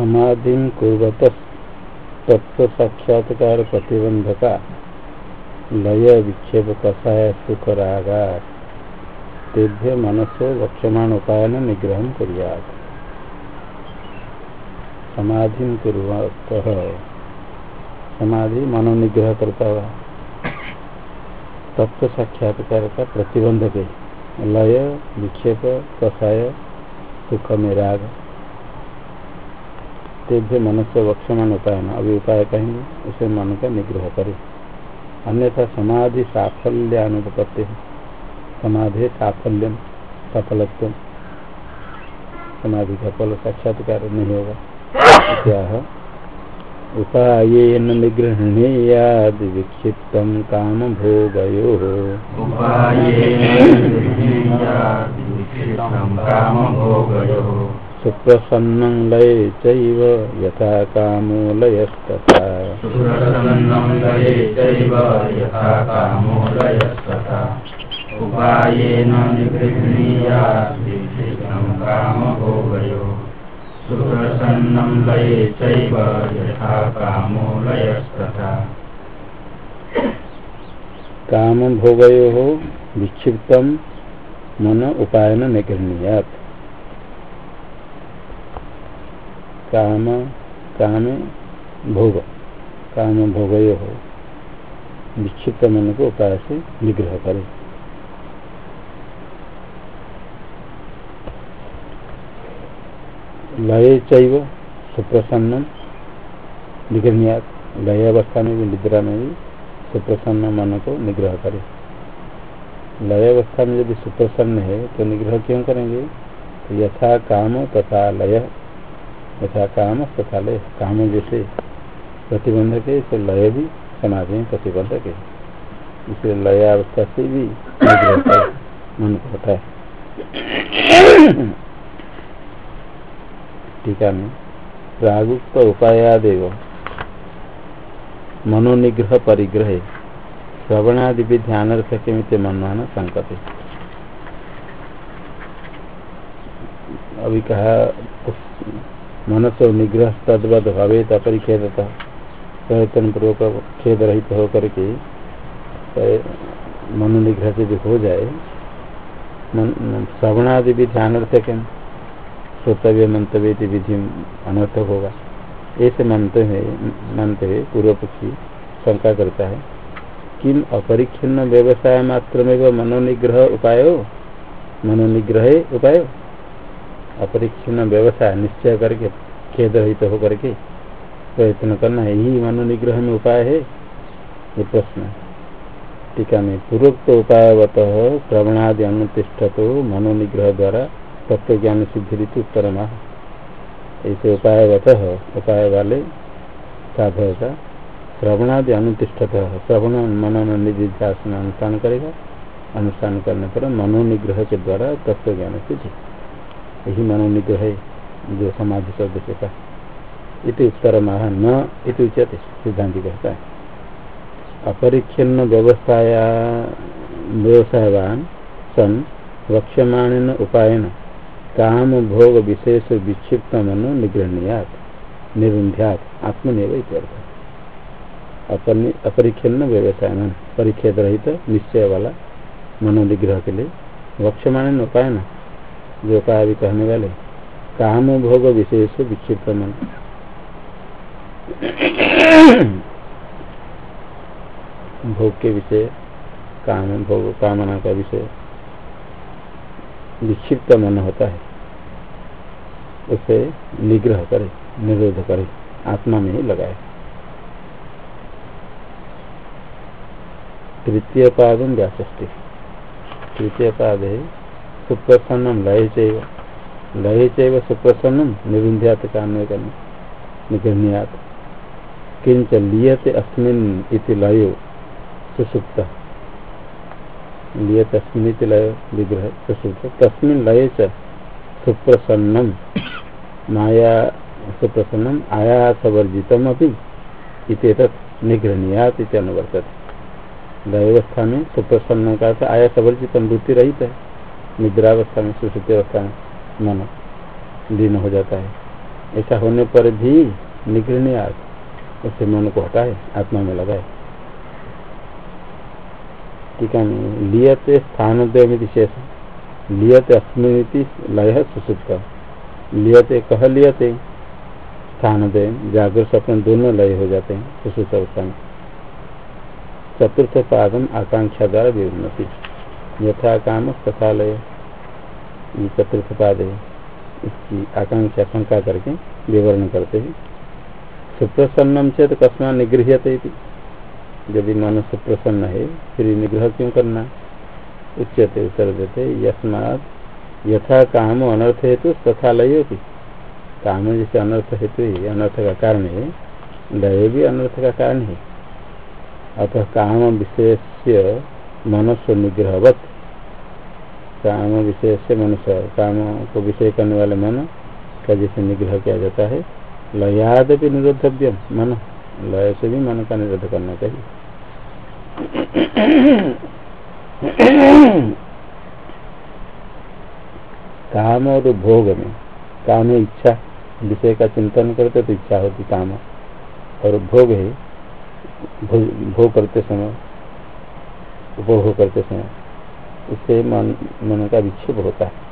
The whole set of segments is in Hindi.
समाधि कुर्वत तत्व साक्षात्कार प्रतिबंधका लय विक्षेप कषाय सुख रागा तेभ्य मनसो वक्ष्यमाण उपायन निग्रह कुर्यात्। समाधि कुर्वत समाधि मनोनिग्रह करता हुआ तत्व साक्षात्कार का प्रतिबंधक है। लय विक्षेप कषाय सुख में राग तेभ्य मनुष्य वक्षमान उपाय न अभी उपाय कहेंगे उसे मन का निग्रह करे। अन्यथा समाधि साफल्य अनुपत्ति है। समाधि साफल्यम सफलत्व समाधि का फल साक्षात्कार नहीं होगा। क्या उपायेन निगृह्णीयाद् विक्षिप्तं काम भोगयोः सुप्रसन्नं लये चैव यथा कामो लयस्तथा। उपायेन निगृह्णीयाद् विक्षिप्तं काम भोगयोः सुप्रसन्नं लये चैव यथा कामो लयस्तथा। काम भोगयोः विक्षिप्तं मन उपायन निगृह्णीयात्। काम कामे भोग काम भोगयोः विक्षिप्त मन को उपाय से निग्रह करे। लय चैव सुप्रसन्नम निगृह्णीयात्। लय अवस्था में भी निद्रा में भी सुप्रसन्न मन को निग्रह करे। लय अवस्था में यदि सुप्रसन्न है तो निग्रह क्यों करेंगे? तो यथा काम तथा लय यथा काम तथा लय काम जैसे प्रतिबंधक है तो लय भी समाधि में प्रतिबंधक है। इसलिए लय अवस्था से भी निग्रह मन को होता है। टीका में प्रागुक्त उपायादेव मनोनिग्रह परिग्रह श्रवणादि भी ध्यानार्थक मनवाना संकते। अभी कहा मनसो निग्रह तद्वद भवेत अपरिखेदतः प्रयत्न पूर्वक खेद रहित होकर के मनोनिग्रह से हो जाए। श्रवणादि भी ध्यानार्थक श्रोतव्य मंतव्य विधि अनर्थक होगा। ऐसे मानते हुए पूर्व पक्षी शंका करता है किम अपरिच्छिन्न व्यवसाय मात्र में मनोनिग्रह उपायो मनोनिग्रह उपायो। अपरिच्छिन्न व्यवसाय निश्चय करके खेद रहित होकर के प्रयत्न करना यही मनोनिग्रह में उपाय है। ये प्रश्न टीका में पूर्वोक्त उपायवत श्रवणादि अनुतिष्ठतो मनोनिग्रह द्वारा तत्व ज्ञान सिद्धि रीति उत्तर माह। ऐसे उपायवत उपाय वाले साधक का श्रवणादि अनुतिष्ठत श्रवण मनन निधिध्यासन अनुष्ठान करेगा। अनुष्ठान करने पर मनोनिग्रह के द्वारा तत्व ज्ञान सिद्धि यही मनोनिग्रह है जो समाधि शब्द से का इति उत्तर माह न इति उच्यते। सिद्धांति कहता है अपरिच्छिन्न व्यवसायवान सन वक्ष्यमाणेन उपायन काम भोग विशेष विक्षिप्त मनो निगृह्णीयात् निरुन्ध्यात् आत्मनेव इत्यर्थ। अपरिच्छिन्न व्यवसायवान परिच्छेद रहित निश्चय वाला मनोनिग्रह के लिए वक्ष्यमाणेन उपायन जो उपाय भी कहने वाले काम भोग विशेष विक्षिप्त मन भोग के विषय काम भोग कामना का विषय विक्षिप्त मन होता है उसे निग्रह करे निरोध करे आत्मा में ही लगाए। तृतीय पाद व्यासष्टि तृतीय पाद है सुप्रसन्नम लय चैव सुप्रसन्नम निरुन्ध्यात् कान्वय करना निगृह्णीयात्। किंच लीयते अस्मिन् इति लयो सुसुप्त लीयते अस्मिन् इति लयो विग्रह सुसुप्त तस्मिन् लये च सुप्रसन्नम माया सुप्रसन्नम आयासवर्जितम अपि इत्येतत् निगृह्णीयात् इति अनुवर्तते। लयावस्था में सुप्रसन्न का आयासवर्जितम वृत्ति रहित है। निद्रावस्था में सुषुप्ति अवस्था में मन लीन हो जाता है। ऐसा होने पर भी निग्रह नहीं आ, उससे मन को हटाए, आत्मा में लगाए। ठीक है, लियते स्थानोदय शेष, लियते अस्मिति लय सुसुप्त, लियते कह लियते स्थानोदय, जागृत स्वप्न दोनों लय हो जाते हैं सुसुप्त अवस्था में। चतुर्थ पादम आकांक्षा द्वारा विवृणति, यथा काम तथा लय, ये चतुर्थ पाद है, इसकी आकांक्षा शंका करके विवरण करते हैं। सुप्रसन्नम चेत कस्मा निगृह्यते, जब मन सुप्रसन्न है फिर निग्रह क्यों करना, उच्यते उत्तर देते यस्मात् यथा काम अनर्थ हेतु तथा लय होती, काम जैसे अनर्थ हेतु ही अनर्थ का कारण है, लय भी अनर्थ का कारण है। अतः काम विषय से मनुष्य निग्रहवत, काम विषय से मनुष्य काम को विषय करने वाले मन का जैसे निग्रह किया जाता है, लयाद भी निरोधव्यम, मन लय से भी मन का निरोध करना चाहिए। काम और भोग में, काम इच्छा, विषय का चिंतन करते तो इच्छा होती काम, और भोग है भोग करते समय, उपभोग करते समय, इससे मन का विक्षेप होता है।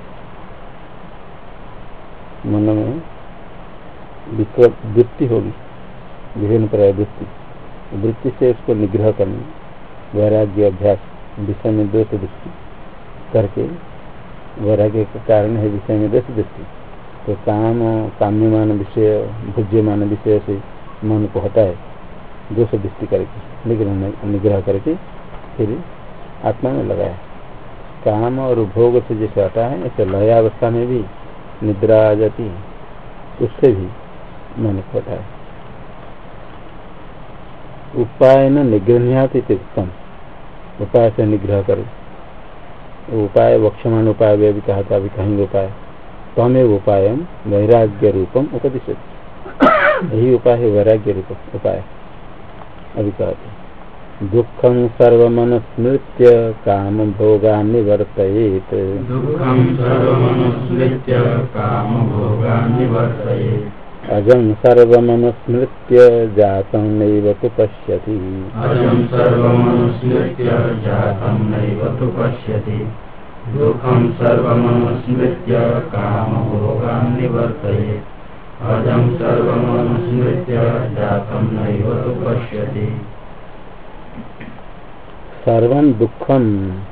मन में वृत्ति होगी, विभिन्न प्रकार वृत्ति, वृत्ति से उसको निग्रह करना, वैराग्य अभ्यास, विषय में दोष दृष्टि करके, वैराग्य का कारण है विषय में दोष दृष्टि। तो काम काम्यमान विषय, भुज्यमान विषय से मन को हटाए, दोष दृष्टि करके निग्रह करके फिर आत्मा में लगाए। काम और भोग से जैसे हटा है, ऐसे लयावस्था में भी निद्रा आ जाती है, उससे भी मन को हटाए। उपाय न निगृह्याति उत्तम, उपाय से निग्रह करे। उपाय वक्षमान उपाय वे भी कहा था, अभी कहेंगे उपाय। तमेव उपाय वैराग्य रूपम उपदिशति, यही उपाय है वैराग्य रूप उपाय। अभी कहते दुखम सर्वमनुस्मृत्य काम भोगान् निवर्तयेत्, दुःखं सर्वमनुस्मृत्य कामभोगान् निवर्तयेत्, अजं सर्वमनुस्मृत्य जातं नैव तु पश्यति, अजं सर्वमनुस्मृत्य जातं नैव तु पश्यति, दुःखं सर्वमनुस्मृत्य कामभोगान् निवर्तयेत्, अजं सर्वमनुस्मृत्य जातं नैव तु पश्यति। सर्वं दुखम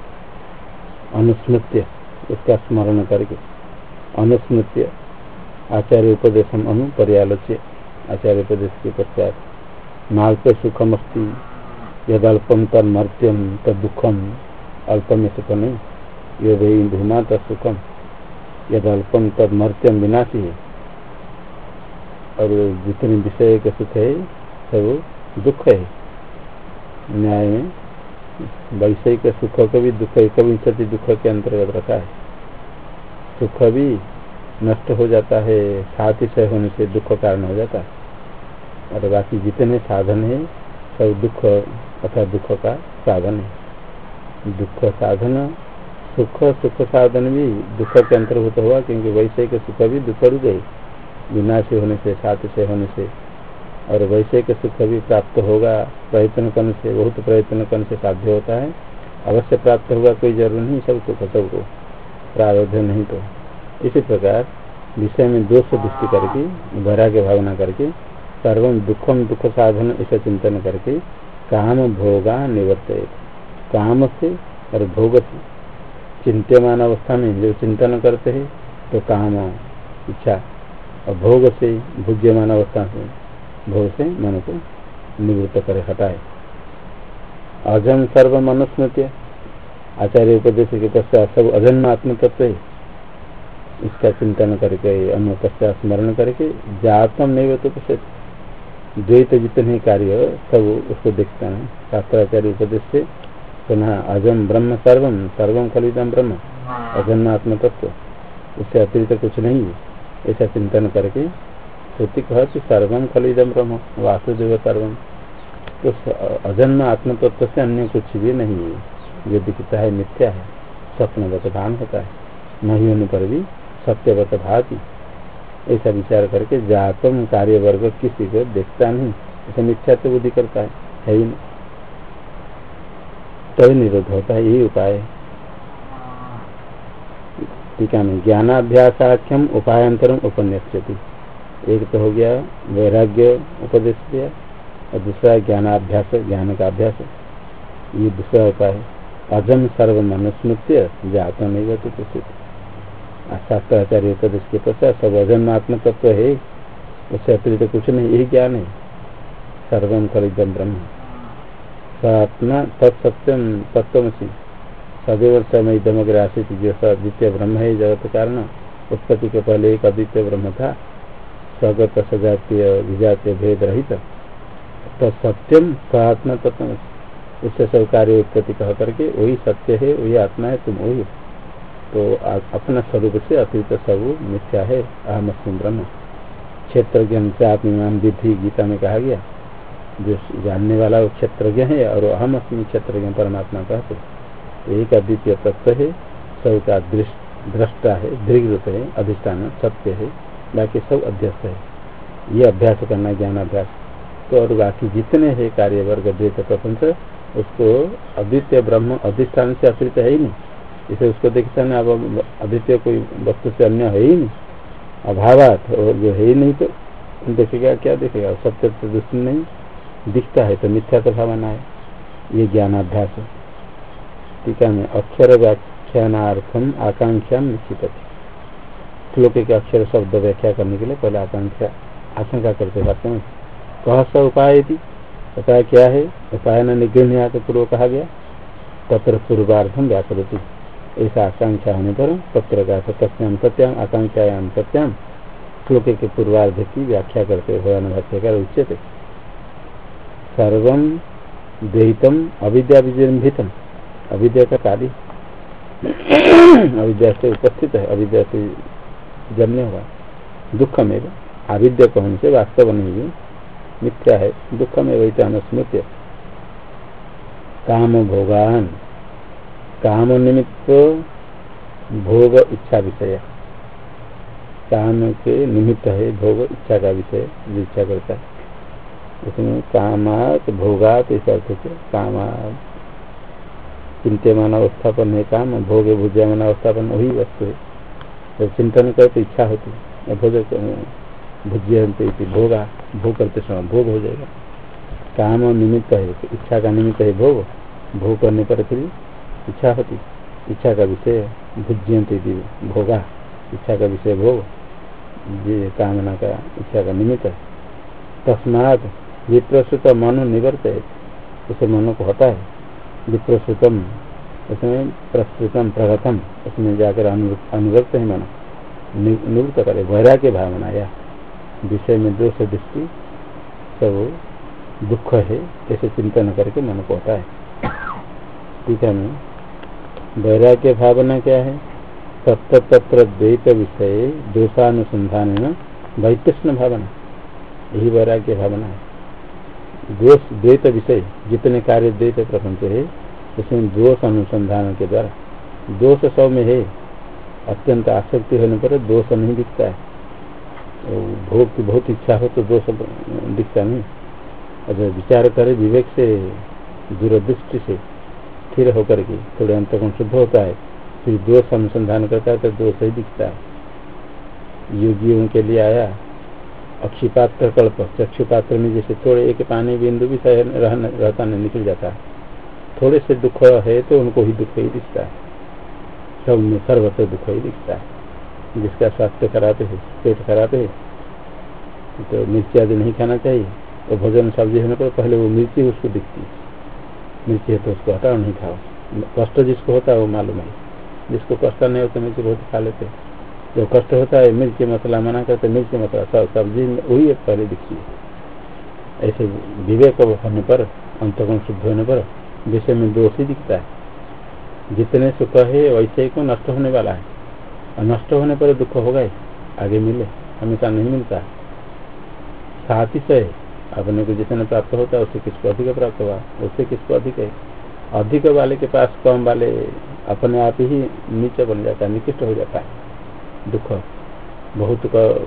अनुस्मृत्य, उसका स्मरण करके, अनुस्मृत्य आचार्य उपदेशम अनु पर्यालोच्य, आचार्य उपदेश के पश्चात नाल्प सुखम अस्ति यदल्पम तन्मर्त्यम तदुखम, अल्प में सुख नहीं, यदि धूमा तत्सुखम यदल्पम तदमर्त्यम विनाशी है, और जितने विषय का सुख है सब दुख है। न्याय में वैषयिक सुख को भी दुख, एकविंशति दुख के अंतर्गत रखा है। सुख भी नष्ट हो जाता है, साथ ही सह होने से दुख कारण हो जाता है, और बाकी जितने साधन है सब दुख अथवा दुख का साधन है। दुख साधन सुख, सुख साधन भी दुख के अंतर्भूत हुआ, क्योंकि वैषयिक सुख भी दुख रूप है, विनाशी होने से, साथ से होने से। और वैषयिक सुख भी प्राप्त होगा प्रयत्न करने से, बहुत प्रयत्न करने से साध्य होता है, अवश्य प्राप्त होगा, कोई जरूर नहीं सबको प्रारब्ध नहीं। तो इसी प्रकार विषय में दोष दृष्टि करके, वैराग्य भावना करके, सर्वम दुखम दुख साधन ऐसा चिंतन करके काम भोगा निवर्तयेत्, काम से और भोग से चिंत्यमान अवस्था में जो चिंतन करते हैं तो काम इच्छा, और भोग से भुज्यमान अवस्था से भोग से मन को निवृत्त करे, हटाए। अजम सर्व मनुस्मृत्य, आचार्य उपदेश के पश्चात सब अजन्म आत्म तत्व है, इसका चिंतन करके अन्य पश्चात स्मरण करके जातम नहीं तो पश्चात, द्वैत जितने कार्य सब उसको देखता है। शास्त्राचार्य उपदेश से पुनः अजम ब्रह्म सर्वम, सर्वम खलिदम ब्रह्म, अजन्म आत्म तत्व, उससे अतिरिक्त कुछ नहीं है, ऐसा चिंतन करके श्रुति कहती सर्वम खलिदम ब्रह्म वासुदेव सर्वम, तो अजन्म आत्म तत्व से अन्य कुछ भी नहीं है, जो दिखता है मिथ्या है, स्वप्नवत भान होता है, नहीं होने पर भी सत्यवत भाति, ऐसा विचार करके जातम कार्य वर्ग किसी को देखता नहीं, ऐसा मिथ्या तो बुद्धि करता है ही नहीं, तभी निरोध होता है। यही उपाय है। ठीक है। ज्ञानाभ्यासाख्यम उपायांतरम उपन्यस्यति। एक तो हो गया वैराग्य उपदेश दिया और दूसरा ज्ञानाभ्यास, ज्ञान का अभ्यास, ये दूसरा उपाय है। अजम सर्व मनुस्मृत्य जात नहीं तो शास्त्राचार्य उपदेश के पश्चात सब अजन्म आत्म तत्व है, उससे अतिरिक्त कुछ नहीं, यही ज्ञान है। सर्वम खलिदम ब्रह्म स आत्मा तत्सत्यम तत्वमसि सदैव समय दमग्र आसित, जो अद्वितीय ब्रह्म है जगत कारण, उत्पत्ति के पहले एक अद्वितीय ब्रह्म था, स्वगत सजातीय विजातीय भेद रहित, तत्सत्यम स आत्मा तत्वमसि, उससे सब कार्य उत्पत्ति कह करके वही सत्य है, वही आत्मा है, तुम वही। तो अपना स्वरूप से अतिरिक्त सब मिथ्या है। अहमस्मि ब्रह्म क्षेत्रज्ञ से आत्मान विधि गीता में कहा गया, जो जानने वाला वो क्षेत्रज्ञ है और अहमस्मि क्षेत्रज्ञ परमात्मा कहते। एक अद्वितीय तत्व है, सबका दृष्टा है, दृग्रूप है, अधिष्ठान सत्य है, बाकी सब अध्यस्त है। ये अभ्यास करना ज्ञानाभ्यास। तो और बाकी जितने हैं कार्य वर्ग द्वैत प्रपंच, उसको अद्वितीय ब्रह्म अधिष्ठान से अतिरिक्त है ही नहीं, इसे उसको देखता नहीं। अब अद्वितीय कोई वस्तु से अन्य है ही नहीं, अभावात, और जो है ही नहीं तो देखेगा क्या देखेगा, सत्य तो दृष्टि नहीं दिखता है तो मिथ्या तो भावना है। ये ज्ञानाभ्यास है। ठीक है। अक्षर व्याख्यानार्थम आकांक्षा निश्चित, श्लोक के अक्षर शब्द व्याख्या करने के लिए पहले आशंका करते वास्तव में कह स उपाय थी, उपाय क्या है, उपाय न निगृह तो पूर्व कहा गया, तत्र पूर्वार्थम व्याकरती, ऐसा आकांक्षा होने पर तत्र का सत्याम सत्याम आकांक्षायाम सत्याम श्लोक के पूर्वार्ध की व्याख्या करते भगवान भाष्यकार उच्यते। सर्वम द्वैतम अविद्या विजृंभितम, अविद्या का कार्य अविद्या से उपस्थित है, अविद्या से जन्य हुआ, दुखमेव अविद्या कहने से वास्तव नहीं मिथ्या है, दुखमेव अनुस्मृत्य काम भोगान, काम निमित्त भोग इच्छा विषय, काम के निमित्त है भोग इच्छा का विषय, जो इच्छा करता है उसमें कामात भोगात इस अर्थ से कामात चिंत्यमान अवस्थापन है काम, भोग भुज्यमान अवस्थापन वही वस्तु है। जब चिंतन करे तो इच्छा होती है, भुज्यंते भोगा, भोग करते समय भोग हो जाएगा। काम निमित्त है, इच्छा का निमित्त है भोग, भोग करने पर फिर इच्छा होती, इच्छा का विषय भुज्यंते भोगा, इच्छा का विषय भोग, ये कामना का इच्छा का निमित्त है। तस्मात् विप्रसुत मनो निवर्त है, उसे मनो को होता है विप्रसुतम, उसमें प्रस्तुतम प्रगतम, उसमें जाकर अनुरक्त है मन, निवृत्त करे वैराग्य भावना या विषय में दोष दृष्टि सब दुख है ऐसे चिंतन करके मन को होता है। ठीक है। वैराग्य भावना क्या है, तत्र तत्र द्वैत विषय दोषानुसंधान वैतृष्ण भावना, यही वैराग्य भावना है। दोष द्वैत विषय जितने कार्य द्वैत प्रपंच है उसमें दोष अनुसंधान के द्वारा, दोष सब में है, अत्यंत आसक्ति होने पर दोष नहीं दिखता है, भोग की बहुत इच्छा हो तो दोष दिखता नहीं। अगर विचार करे विवेक से दूरदृष्टि से स्थिर होकर के थोड़े अंतःकरण शुद्ध होता है, फिर दोष अनुसंधान करता है तो दोष ही दिखता है। योगियों के लिए आया अक्षिपात्र कल्प, चक्षुपात्र में जैसे थोड़े एक पानी बिंदु भी रहता नहीं, निकल जाता है, थोड़े से दुख है तो उनको ही दुख ही दिखता है, सब में सर्वत्र दुख ही दिखता है। जिसका स्वास्थ्य खराब है, पेट खराब है तो मिर्ची आदि नहीं खाना चाहिए, तो भोजन सब्जी होने पर पहले वो मिर्ची उसको दिखती है, मिर्ची है तो उसको हटाओ नहीं खाओ। कष्ट जिसको होता है वो मालूम है, जिसको कष्ट नहीं होता मिर्ची बहुत खा लेते, जो कष्ट होता है मिर्ची मसाला मना करते, मिर्ची मसाला सब्जी वही पहले दिखती है। ऐसे विवेक होने पर अंतःकरण शुद्ध होने पर विषय में दोष ही दिखता है। जितने सुख है वैसे ही को नष्ट होने वाला है, और नष्ट होने पर दुख होगा ही, आगे मिले हमेशा नहीं मिलता। साथ ही से अपने को जितना प्राप्त होता है उससे किसको अधिक प्राप्त हुआ, उससे किसको अधिक है, अधिक वाले के पास कम वाले अपने आप ही नीचे बन जाता है, निकृष्ट हो जाता है। दुख बहुत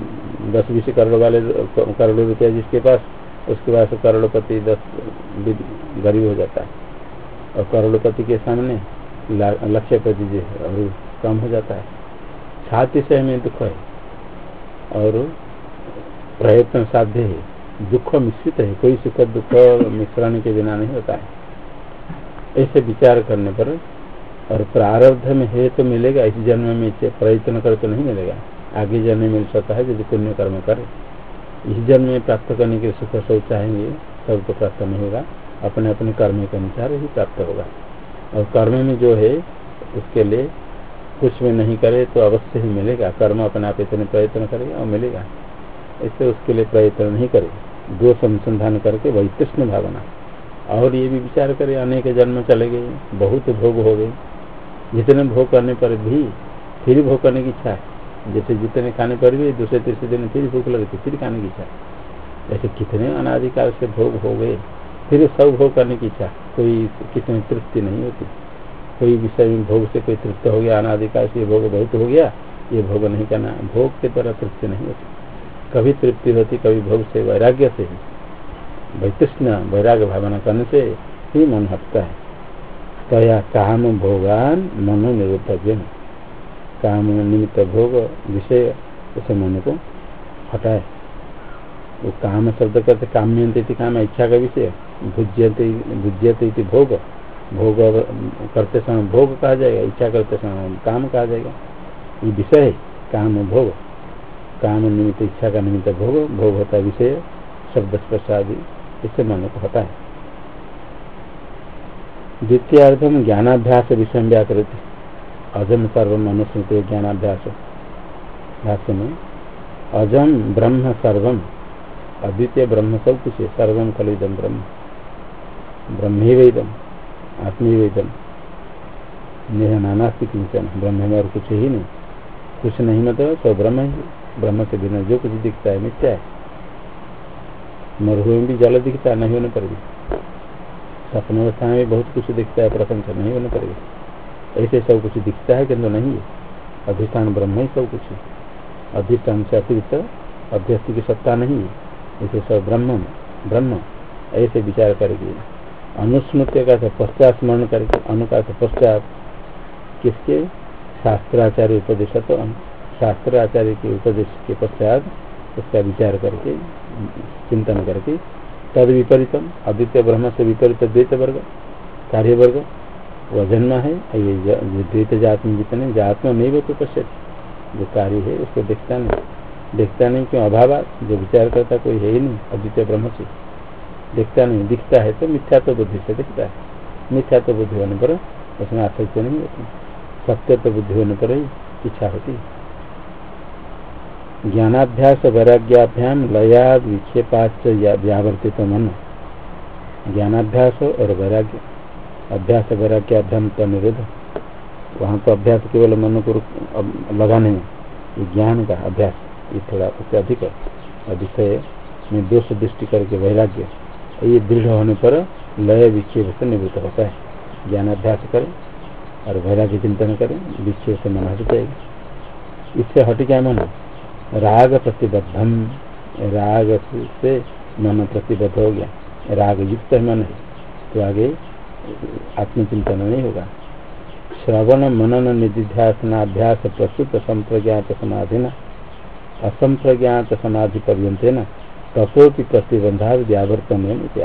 10-20 करोड़ वाले करोड़ों रुपया जिसके पास, उसके पास करोड़पति 10 गरीब हो जाता है, और करोड़पति के सामने लक्षपति जो है और कम हो जाता है। छाती से हमें दुख है और प्रयत्न साध्य है, दुख मिश्रित है, कोई सुख दुख मिश्रण के बिना नहीं होता है। ऐसे विचार करने पर और प्रारब्ध में है तो मिलेगा, इस जन्म में प्रयत्न कर तो नहीं मिलेगा, आगे जन्म में मिल सकता है यदि पुण्य कर्म करे। इस जन्म में प्राप्त करने के सुख सब चाहेंगे सब तो प्राप्त नहीं होगा, अपने अपने कर्म के अनुसार ही प्राप्त होगा। और कर्म में जो है उसके लिए कुछ भी नहीं करे तो अवश्य ही मिलेगा, कर्म अपने आप इतने प्रयत्न करेगा और मिलेगा। इससे उसके लिए प्रयत्न नहीं करे, दोष अनुसंधान करके वैतृष्ण भावना, और ये भी विचार करे अनेक जन्म चले गए, बहुत भोग हो गए, जितने भोग करने पर भी फिर भोग करने की इच्छा है, जैसे जितने खाने पर भी दूसरे तीसरे दिन फिर भूख लगती फिर खाने की इच्छा, ऐसे कितने अनादिकाल से भोग हो गए फिर सब भोग करने की इच्छा, कोई किसी में तृप्ति नहीं होती। कोई विषय में भोग से कोई तृप्त हो गया, अनादिकाल से भोग बहुत हो गया, ये भोग नहीं करना, भोग के द्वारा तृप्ति नहीं होती। कभी तृप्ति होती कभी भोग से, वैराग्य से ही, वैतृष्ण वैराग्य भावना करने से ही मन हटता है। तया काम भोगान मनो निरुद्धव्य, काम निमित्त भोग विषय उसे मन को हटाए। वो काम शब्द करते काम्यंते काम, इच्छा का विषय, भुज्यते भोग, भोग करते समय भोग कहा जाएगा, इच्छा करते समय काम कहा जाएगा। ये विषय है काम भोग, काम निमित्त इच्छा का निमित्त भोग, भोग होता है विषय शब्द स्पर्श आदि, इससे मन को हटा है। द्वितीयार्धम ज्ञानाभ्यास विषय व्याकृति, अजम सर्वम अनुस्मृति ज्ञानाभ्यास। भाष्य में अजम ब्रह्म सर्वम, अद्वितीय ब्रह्म सब कुछ है, सर्वम खलुदम ब्रह्म, ब्रह्मेवैदम आत्मीवेदम, नेह नानास्ति किंचन, ब्रह्म में और कुछ ही नहीं, कुछ नहीं मतलब तो ब्रह्म ही, ब्रह्म के बिना जो कुछ दिखता है मिथ्या है। मरुभूमि में भी जल दिखता है नहीं होने पर भी, सपनावस्था में भी बहुत कुछ दिखता है प्रपंच नहीं होने पर भी, ऐसे सब कुछ दिखता है किंतु नहीं है, अधिष्ठान ब्रह्म ही सब कुछ है, अधिष्ठान से अतिरिक्त अभ्यस्ति की सत्ता नहीं है, इसे सब ब्रह्म ऐसे विचार करके अनुस्मृत्य का पश्चात स्मरण करके, अनुका से पश्चात किसके, शास्त्राचार्य उपदेश, तो शास्त्राचार्य के उपदेश के पश्चात उसका विचार करके चिंतन करके तद विपरीतम, अद्वितीय ब्रह्म से विपरीत द्वैत वर्ग कार्य वर्ग वह जन्म है, ये द्वैत जात में जितने जात में नहीं वो तो पश्चात जो कार्य है उसको देखता नहीं क्यों, अभाव, जो विचार करता कोई है ही नहीं, अद्वितीय ब्रह्म से दिखता नहीं, दिखता है तो मिथ्या तो बुद्धि से दिखता है, मिथ्या तो बुद्धि होने पर उसमें आसक्ति नहीं होती, सत्य तो बुद्धि होने पर ही इच्छा होती। ज्ञानाभ्यास वैराग्याभ्याम लयाद विक्षेपाच व्यावर्तित मन, ज्ञानाभ्यास और वैराग्य, अभ्यास वैराग्याभ्याम का निरोध, वहाँ तो अभ्यास केवल मन को लगाने में, ये ज्ञान का अभ्यास ये थोड़ा उससे अधिक है, विषय में दोष दृष्टि करके वैराग्य, ये दृढ़ होने पर लय विक्षेप से निवृत्त होता है। ज्ञानाभ्यास करें और वैराग्य चिंतन करें, विक्षेप से मन हट जाएगा। इससे हट गया मन राग प्रतिबद्धम, राग से मन प्रतिबद्ध हो गया, राग युक्त मन है तो आगे आत्मचिंतन नहीं होगा। श्रवण मनन निधिध्यासनाभ्यास प्रस्तुत संप्रज्ञात समाधिना, असंप्रज्ञात समाधि पर्यंतेन तपोपि प्रतिबंधा व्यावर्तन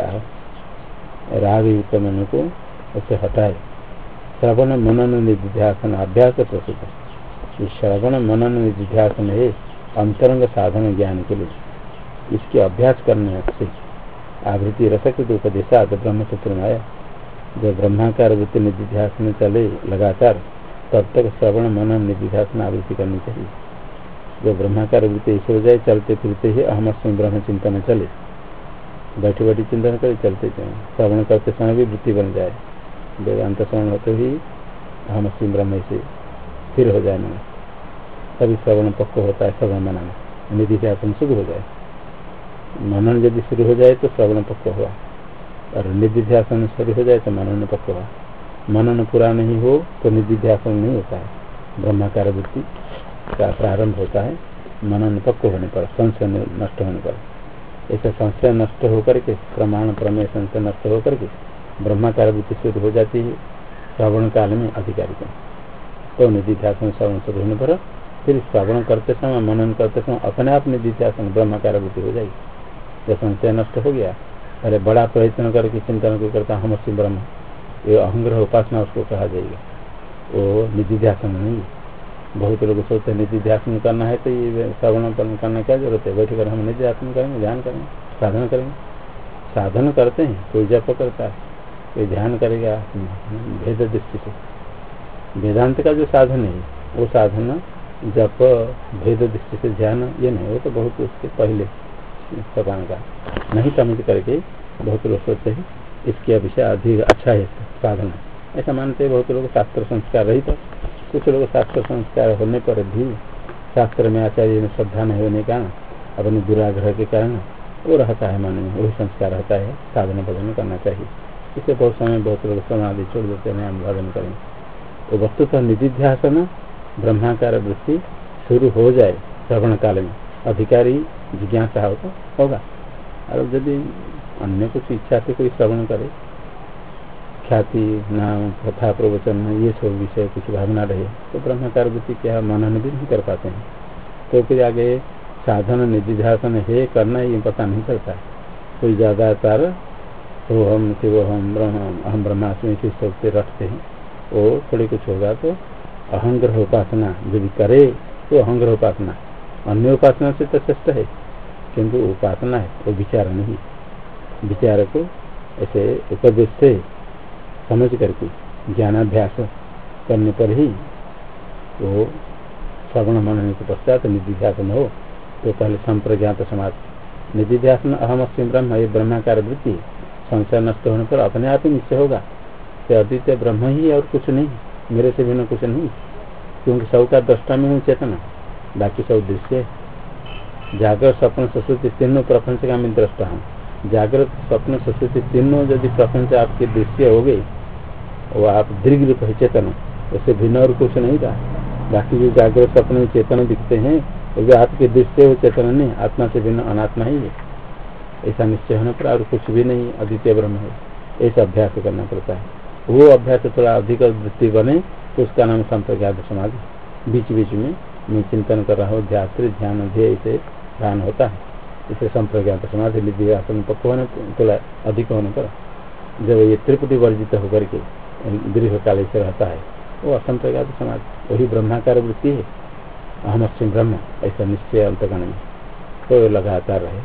राग युक्त मन को उससे हटाए। श्रवण मनन निधिध्यासन अभ्यास प्रस्तुत, ये श्रवण मनन निधिध्यासन है अंतरंग साधन ज्ञान के लिए, इसके अभ्यास करने से आवृत्ति रसकृत उपदेशात ब्रह्मसूत्र में आया, जब ब्रह्माकार वृत्ति निधिध्यासन चले लगातार तब तक श्रवण मनन निधिध्यासन आवृत्ति करनी चाहिए। जब ब्रह्माकार वृत्ति ऐसे हो जाए चलते फिरते ही अहमस्मि ब्रह्म चिंतन चले, बैठे बैठे चिंतन करे, चलते श्रवण करते समय भी वृत्ति बन जाए, वेदांत श्रवण होते ही अहमस्मि ब्रह्म से फिर हो जाए मन, तभी श्रवण पक्व होता है। श्रवण मनन निधिध्यासन शुरू हो जाए, मनन यदि शुरू हो जाए तो श्रवण पक्व हुआ, और निधिध्यासन शुरू हो जाए तो मनन पक्व हुआ। मनन पूरा नहीं हो तो निधिध्यासन नहीं होता है, ब्रह्माकार वृत्ति का प्रारंभ होता है, मनन पक्व होने पर, संशय नष्ट होने पर। ऐसा संशय नष्ट होकर के, प्रमाण प्रमेय संशय नष्ट होकर के ब्रह्माकार वृत्ति शुरू हो जाती है श्रवण काल में अधिकारी को। तो निधिध्यासन श्रवण शुरू होने पर फिर श्रवण करते समय, मनन करते समय अपने आप निधिध्यासन ब्रह्माकार वृत्ति हो जाएगी। जब संशय नष्ट हो गया, अरे बड़ा प्रयत्न करके चिंतन को करता हम अस्मि ब्रह्म, ये अहंग्रह उपासना उसको कहा जाएगा, वो निधिध्यासन नहीं। बहुत लोग सोचते हैं निधिध्यासन करना है तो ये श्रवण करने क्या जरूरत है, बैठकर हम निधिध्यासन करेंगे, ध्यान करेंगे, साधन करेंगे। साधन करते हैं, कोई जप करता है, कोई ध्यान करेगा भेद दृष्टि से। वेदांत का जो साधन है वो साधन जप भेद दृष्टि से ध्यान ये नहीं, वो तो बहुत उसके पहले सपान का नहीं समझ करके बहुत लोग सोचते हैं इसके अपेक्षा अधिक अच्छा है साधन, ऐसा मानते हैं बहुत लोग। शास्त्र संस्कार रही तो कुछ लोग शास्त्र संस्कार होने पर भी शास्त्र में आचार्य में श्रद्धा नहीं होने का अपने दुराग्रह के कारण वो रहता है मन में, वही संस्कार रहता है। साधन भजन करना चाहिए। इससे बहुत समय बहुत लोग समाधि छोड़ देते हैं, हम भजन करेंगे। तो वस्तुतः निधिध्यासन ब्रह्माकार वृत्ति शुरू हो जाए श्रवण काल में, अधिकारी जिज्ञासा हो तो होगा। और यदि अन्य कुछ इच्छा से कोई श्रवण करे, ख्याति नाम कथा प्रवचन ये सब विषय कुछ भावना रहे तो ब्रह्माकार वृत्ति क्या मनन भी नहीं कर पाते हैं। तो फिर आगे साधन निधिध्यासन है करना ये पता नहीं चलता। कोई ज्यादातर तो हम शिवोहम ब्रह्म अहम ब्रह्मास्मि की सबसे रखते हैं, वो थोड़ी कुछ होगा तो अहंग्रह उपासना यदि करे तो अहंग्रह उपासना अन्य उपासना से तो श्रेष्ठ है, किंतु उपासना है वो विचार नहीं। विचार को ऐसे उपदेश से समझ करके ज्ञानाभ्यास करने पर ही वो श्रवण मनन के पश्चात निधिध्यासन हो। तो पहले संप्रज्ञात समाधि निधिध्यासन अहम अस्मि ब्रह्म, ये ब्रह्माकार वृत्ति संशय नष्ट होने पर अपने आप ही निश्चय होगा कि अद्वितीय ब्रह्म ही और कुछ नहीं, मेरे से भिन्न कुछ नहीं, क्योंकि सब का दृष्टा में हूँ चेतना, बाकी सब दृश्य। जागृत स्वप्न सुषुप्ति तीनों प्रपंच का मैं दृष्टा हूँ। जागृत स्वप्न सुषुप्ति तीनों यदि प्रपंच आपके दृश्य हो गए, वो आप दीर्घ रूप है चेतन, उससे भिन्न और कुछ नहीं था। बाकी जो जागृत स्वप्न में चेतन दिखते हैं वो आपके दृश्य वो चेतन नहीं, आत्मा से भिन्न अनात्मा ही है। ऐसा निश्चय होने पर और कुछ भी नहीं, अद्वितीय ब्रह्म है। ऐसा अभ्यास करना पड़ता है। वो अभ्यास थोड़ा अधिक वृत्ति बने तो उसका नाम संप्रज्ञात समाधि। बीच बीच में मैं चिंतन कर रहा हूँ, ध्यान ध्येय से ध्यान होता है, इसे संप्रज्ञात समाधि। निधिध्यासन पक्व होने थोड़ा अधिक होने पर जब ये त्रिपुटी वर्जित होकर के दीर्घ काल से रहता है वो असंप्रज्ञात समाधि, वही ब्रह्माकार वृत्ति है। अहम अस्मि ब्रह्म ऐसा निश्चय अंतकरण में तो लगातार रहे।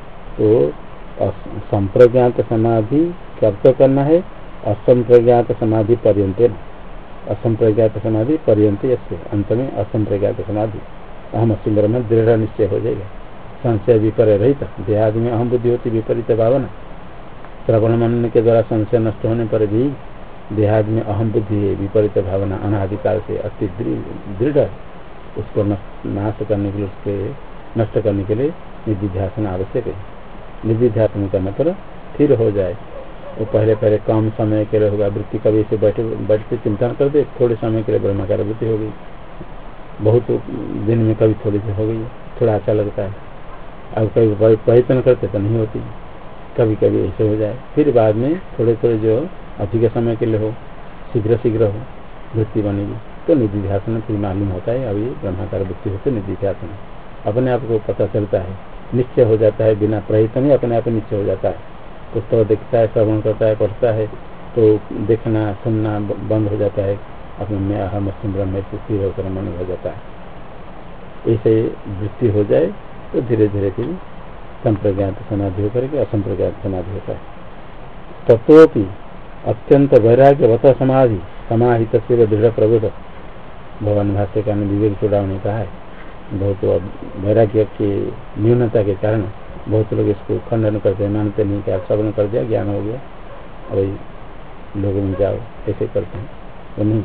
तो संप्रज्ञात समाधि कब तक करना है? असंप्रज्ञात समाधि पर्यंत, असंप्रज्ञात समाधि पर्यंत, इससे अंत में असंप्रज्ञात समाधि अहम अस्मि ब्रह्म दृढ़ निश्चय हो जाएगा। संशय विपर्य रहित, देहादि में अहम बुद्धि होती विपरीत भावना। श्रवण मनन के द्वारा संशय नष्ट होने पर भी देहादि में अहम बुद्धि है, विपरीत भावना अनादिकाल से अति दृढ़, उसको नाश करने के लिए, उसके नष्ट करने के लिए निधिध्यासन आवश्यक है। निधिध्यासन करने पर स्थिर हो जाए। वो पहले पहले कम समय के लिए होगा, वृत्ति कभी से बैठते चिंतन कर दे, थोड़े समय के लिए ब्रह्माकार वृत्ति हो गई, बहुत दिन में कभी थोड़ी सी हो गई, थोड़ा अच्छा लगता है। अब कभी प्रयत्न करते तो नहीं होती, कभी कभी ऐसे हो जाए। फिर बाद में थोड़े थोड़े जो अधिक समय के लिए हो, शीघ्र शीघ्र हो, वृत्ति बनेगी तो निधिध्यासन फिर मालूम होता है अभी ब्रह्माकार वृत्ति होते निधिध्यासन अपने आप को पता चलता है, निश्चय हो जाता है, बिना प्रयत्न ही अपने आप निश्चय हो जाता है। पुस्तक देखता है, श्रवण करता है, पढ़ता है तो देखना सुनना बंद हो जाता है, अपने में अहम अस्मि ब्रह्म से स्थिर होकर मन हो जाता है। ऐसे वृत्ति हो जाए तो धीरे धीरे फिर संप्रज्ञात समाधि होकर के असंप्रज्ञात समाधि होता है। तत्वपि अत्यंत वैराग्यवत समाधि समाहित से दृढ़ प्रबोध। भगवान भाष्यकार ने विवेक चूड़ाव ने कहा है, बहुत वैराग्य के न्यूनता के कारण बहुत लोग इसको खंडन करते हैं, मानते नहीं कि आप श्रवण कर दिया ज्ञान हो गया वही लोगों में जाओ, ऐसे करते हैं। वो नहीं,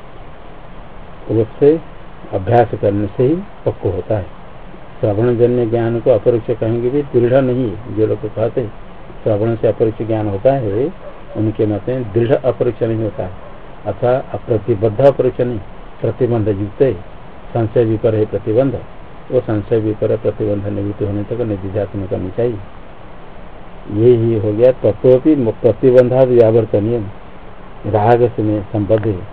उससे अभ्यास करने से ही पक्व होता है। श्रवण जन्य ज्ञान को अपरोक्ष कहेंगे भी दृढ़ नहीं है। जो लोग कहते हैं श्रवण से अपरोक्ष ज्ञान होता है, उनके मत में दृढ़ अपरोक्ष नहीं होता है, अथवा अप्रतिबद्ध अपरोक्ष नहीं, प्रतिबंध युक्त है, संशय विपर है प्रतिबंध, वो संशय विपर प्रतिबंध निवृत्ति होने तक निधिध्यासन करनी चाहिए। यही हो गया। तत्वपि प्रतिबंधा व्यावर्तनीय राग से संबद्ध है।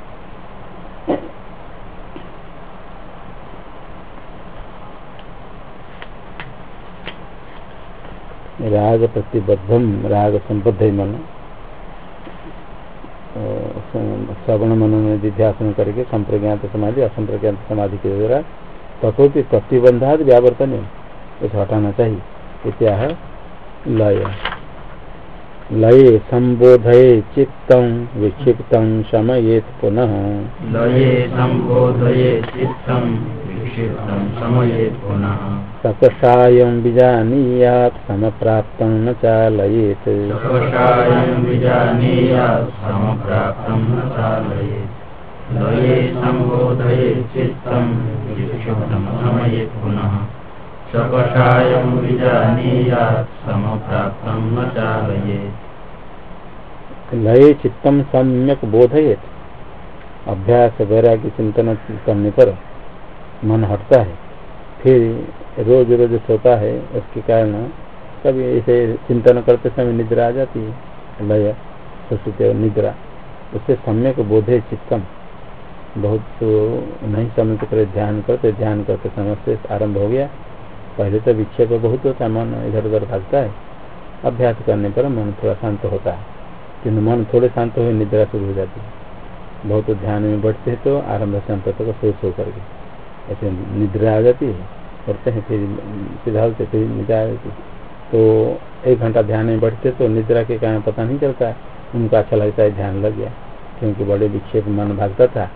राग प्रतिबद्धम राग संबद्ध है मन श्रवण मनन में निधिध्यासन करके संप्रज्ञात समाधि असंप्रज्ञात समाधि के द्वारा तथोपि प्रतिबंधाद व्यावर्तन उसे हटाना चाहिए। इत्याह लय लये संबोधये चित्तं विक्षिप्तं शमयेत् पुनः लये संबोधये चित्तं विक्षिप्तं शमयेत् पुनः सकषायं विजानीयात् समप्राप्तं न चालयेत् सकषायं विजानीयात् समप्राप्तं न चालयेत् लये संबोधये चित्तं विक्षिप्तं शमयेत् पुनः सकषायं विजानीयात् समप्राप्तं न चालयेत्। लये चित्तम सम्यक बोधयेत अभ्यास वैराग्य चिंतन करने पर मन हटता है। फिर रोज रोज सोता है, उसके कारण कभी ऐसे चिंतन करते समय निद्रा आ जाती है। लय सुसुप्ति निद्रा उससे सम्यक बोधे चित्तम बहुत तो नहीं समझ कर ध्यान करते समझते आरंभ हो गया। पहले तो विक्षेप बहुत होता है, मन इधर उधर भागता है। अभ्यास करने पर मन थोड़ा शांत होता है, किंतु मन थोड़े शांत हुए निद्रा शुरू हो जाती है। बहुत ध्यान में बैठते हैं तो आरंभ से अंत तक सो करके ऐसे निद्रा आ जाती है। करते हैं फिर सीधा होते फिर निद्रा आ जाती है। तो 1 घंटा ध्यान में बैठते तो निद्रा के कारण पता नहीं चलता। उनको अच्छा लगता है ध्यान लग गया, क्योंकि बड़े विक्षेप मन भागता था,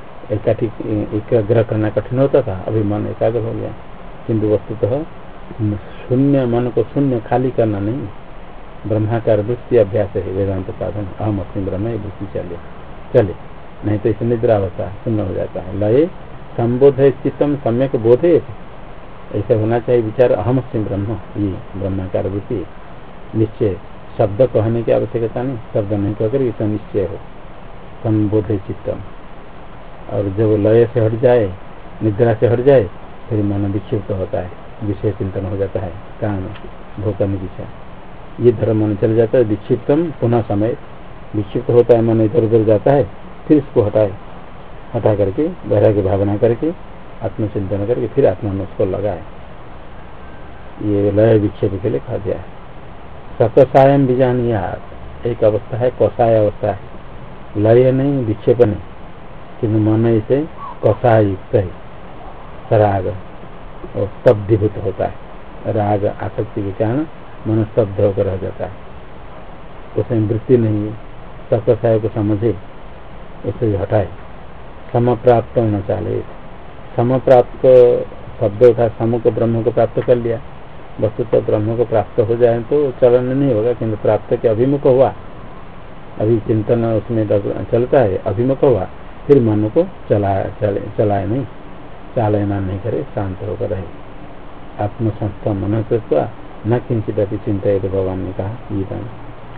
एकाग्र करना कठिन होता था। अभी मन एकाग्र हो गया, किंतु वस्तुतः शून्य मन को शून्य खाली करना नहीं, ब्रह्माकार वृत्ति अभ्यास है वेदांत साधन। अहम अस्मि ब्रह्म ये वृत्ति चले, नहीं तो इसे निद्रा होता है, शून्य हो जाता है। लय संबोधय चित्तम सम्यक बोधे ऐसा होना चाहिए विचार। अहम अस्मि ब्रह्म ये ब्रह्माकार वृत्ति निश्चय। शब्द कहने की आवश्यकता नहीं, शब्द नहीं कहकर इतना निश्चय हो संबोधय चित्तम। और जब लय से हट जाए, निद्रा से हट जाए, फिर मन विक्षिप्त होता है, विषय चिंतन हो जाता है, काम भोग करने की इच्छा, ये धर्म मन चल जाता है। विक्षिप्तम पुनः समय विक्षिप्त होता है, मन इधर उधर जाता है, फिर इसको हटा करके वैराग्य भावना करके आत्मचिंतन करके फिर आत्मा में उसको लगाए। ये लय विक्षेप के लिए कहा गया है। सकषायम बीजानीयात् एक अवस्था है, कषाय अवस्था है। लय नहीं, विक्षेप नहीं, किन्तु मन इसे कषाय युक्त है। राग और स्तब्धीभूत होता है। राग आसक्ति के कारण मन स्तब्ध होकर रह जाता है, उसमें वृत्ति नहीं है। सकषाय को समझे, उसे हटाए। समप्राप्त न चाले, समप्राप्त शब्द उठा, सम को ब्रह्म को प्राप्त कर लिया। वस्तु तो ब्रह्म को प्राप्त हो जाए तो चलन नहीं होगा, किंतु प्राप्त के अभिमुख हुआ, अभी चिंतन उसमें चलता है, अभिमुख हुआ, फिर मन को चलाए नहीं, चालयमान नहीं करे, शांत होकर रहे। आत्मसंस्था मन कृत्वा न किंचित अति चिंतित भगवान ने कहा गीता में।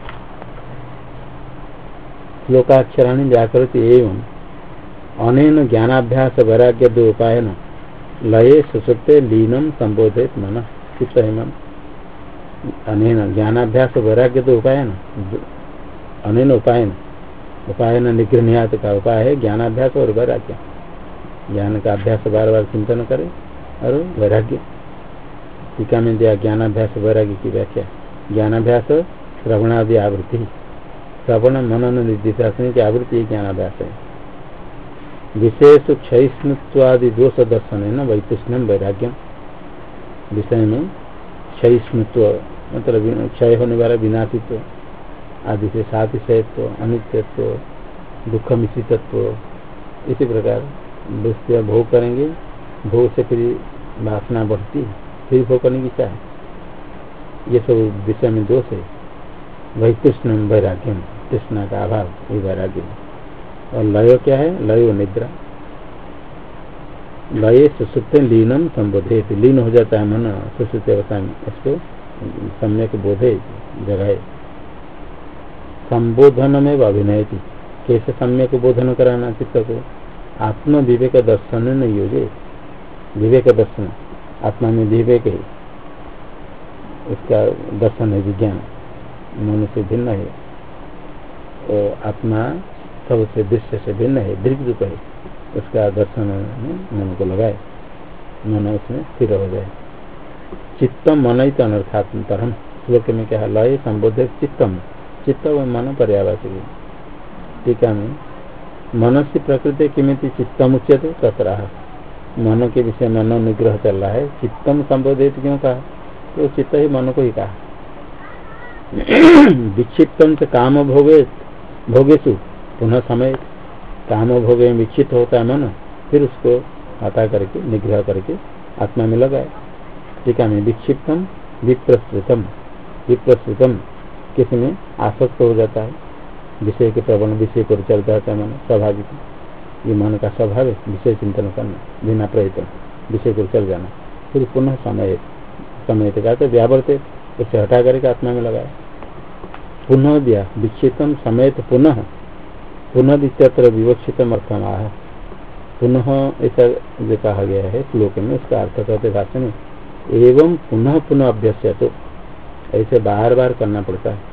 श्लोकाक्षराणि व्याकरोति एवं अनेन ज्ञानाभ्यास वैराग्य दो उपायन लये सुषुप्ते लीनम संबोधित मन चित्त है मन। अनेन ज्ञानाभ्यास वैराग्य दो उपायन, अनेन उपायन निगृह्यात का उपाय है ज्ञानाभ्यास और वैराग्य। ज्ञान का अभ्यास बार बार चिंतन करे और वैराग्य। टीका में दिया ज्ञानाभ्यास वैराग्य की व्याख्या। ज्ञानाभ्यास श्रवणादि आवृत्ति, श्रवण मनन निधिध्यासन की आवृत्ति ज्ञानाभ्यास है। विशेष क्षयिष्णुत्वादि दोष दर्शन है न वैतुष्ण्यम वैराग्यम। विषय में क्षयिष्णुत्व मतलब क्षय होने वाला विनाशित्व आदि से सातिशयत्व, अनित्यत्व, दुख मिश्रितत्व, इसी प्रकार दृष्टि भोग करेंगे, भोग से फिर वासना बढ़ती, फिर भोग करने की इच्छा है, ये सब विषय में दोष है। वही तृष्णम वैराग्यम, तृष्णा का अभाव ये वैराग्य। और लय क्या है? लयो निद्रा। लय सुसुप्ते लीनम संबोधे, लीन हो जाता है मन सुसुप्त अवस्था में, इसको सम्यक बोधे जगाए। संबोधन में अभिनय थी, कैसे सम्यक बोधन कराना चित्त को? आत्म विवेक दर्शन न योजे, विवेक दर्शन आत्मा में विवेक है, उसका दर्शन है, विज्ञान मन से भिन्न है। और आत्मा सबसे दृश्य से भिन्न है, दृग रूप है, उसका दर्शन में मन को लगाए, मन उसमें स्थिर हो जाए। चित्तम मन ही तो अनर्थात्मतरम, श्लोक में क्या है, लय संबोधे चित्तम, चित्त व मन पर्यावाची। टीका में मनसी प्रकृति किमिति चित्तम उच्यते तत्र, मन के विषय मन निग्रह चल रहा है, चित्तम संबोधित क्यों कहा, तो चित्त ही मन को ही कहा। विक्षिप्तम से काम भोगेशु पुनः समय, काम भोगे में विक्षिप्त होता है मन, फिर उसको हटा करके निग्रह करके आत्मा में लगाए। टीका में विक्षिप्तम विप्रस्तुतम, विप्रस्तुतम किसी में आसक्त हो जाता है, विषय के प्रबल विषय को चल जाता है मन, स्वाभाविक ये मन का स्वभाव है, विषय चिंतन करना बिना प्रयत्न विषय को चल जाना, फिर पुनः समय कहते व्यावर्तित, उसे हटा करके आत्मा में लगाए। पुनः दिया विक्षिप्तम समेत पुनः, पुनः इत्यत्र विवक्षितम अर्थम आह, पुनः ऐसा जो कहा गया है श्लोक में, उसका अर्थ कहते भाषण में एवं पुनः पुनः अभ्यस्य, तो ऐसे बार बार करना पड़ता है,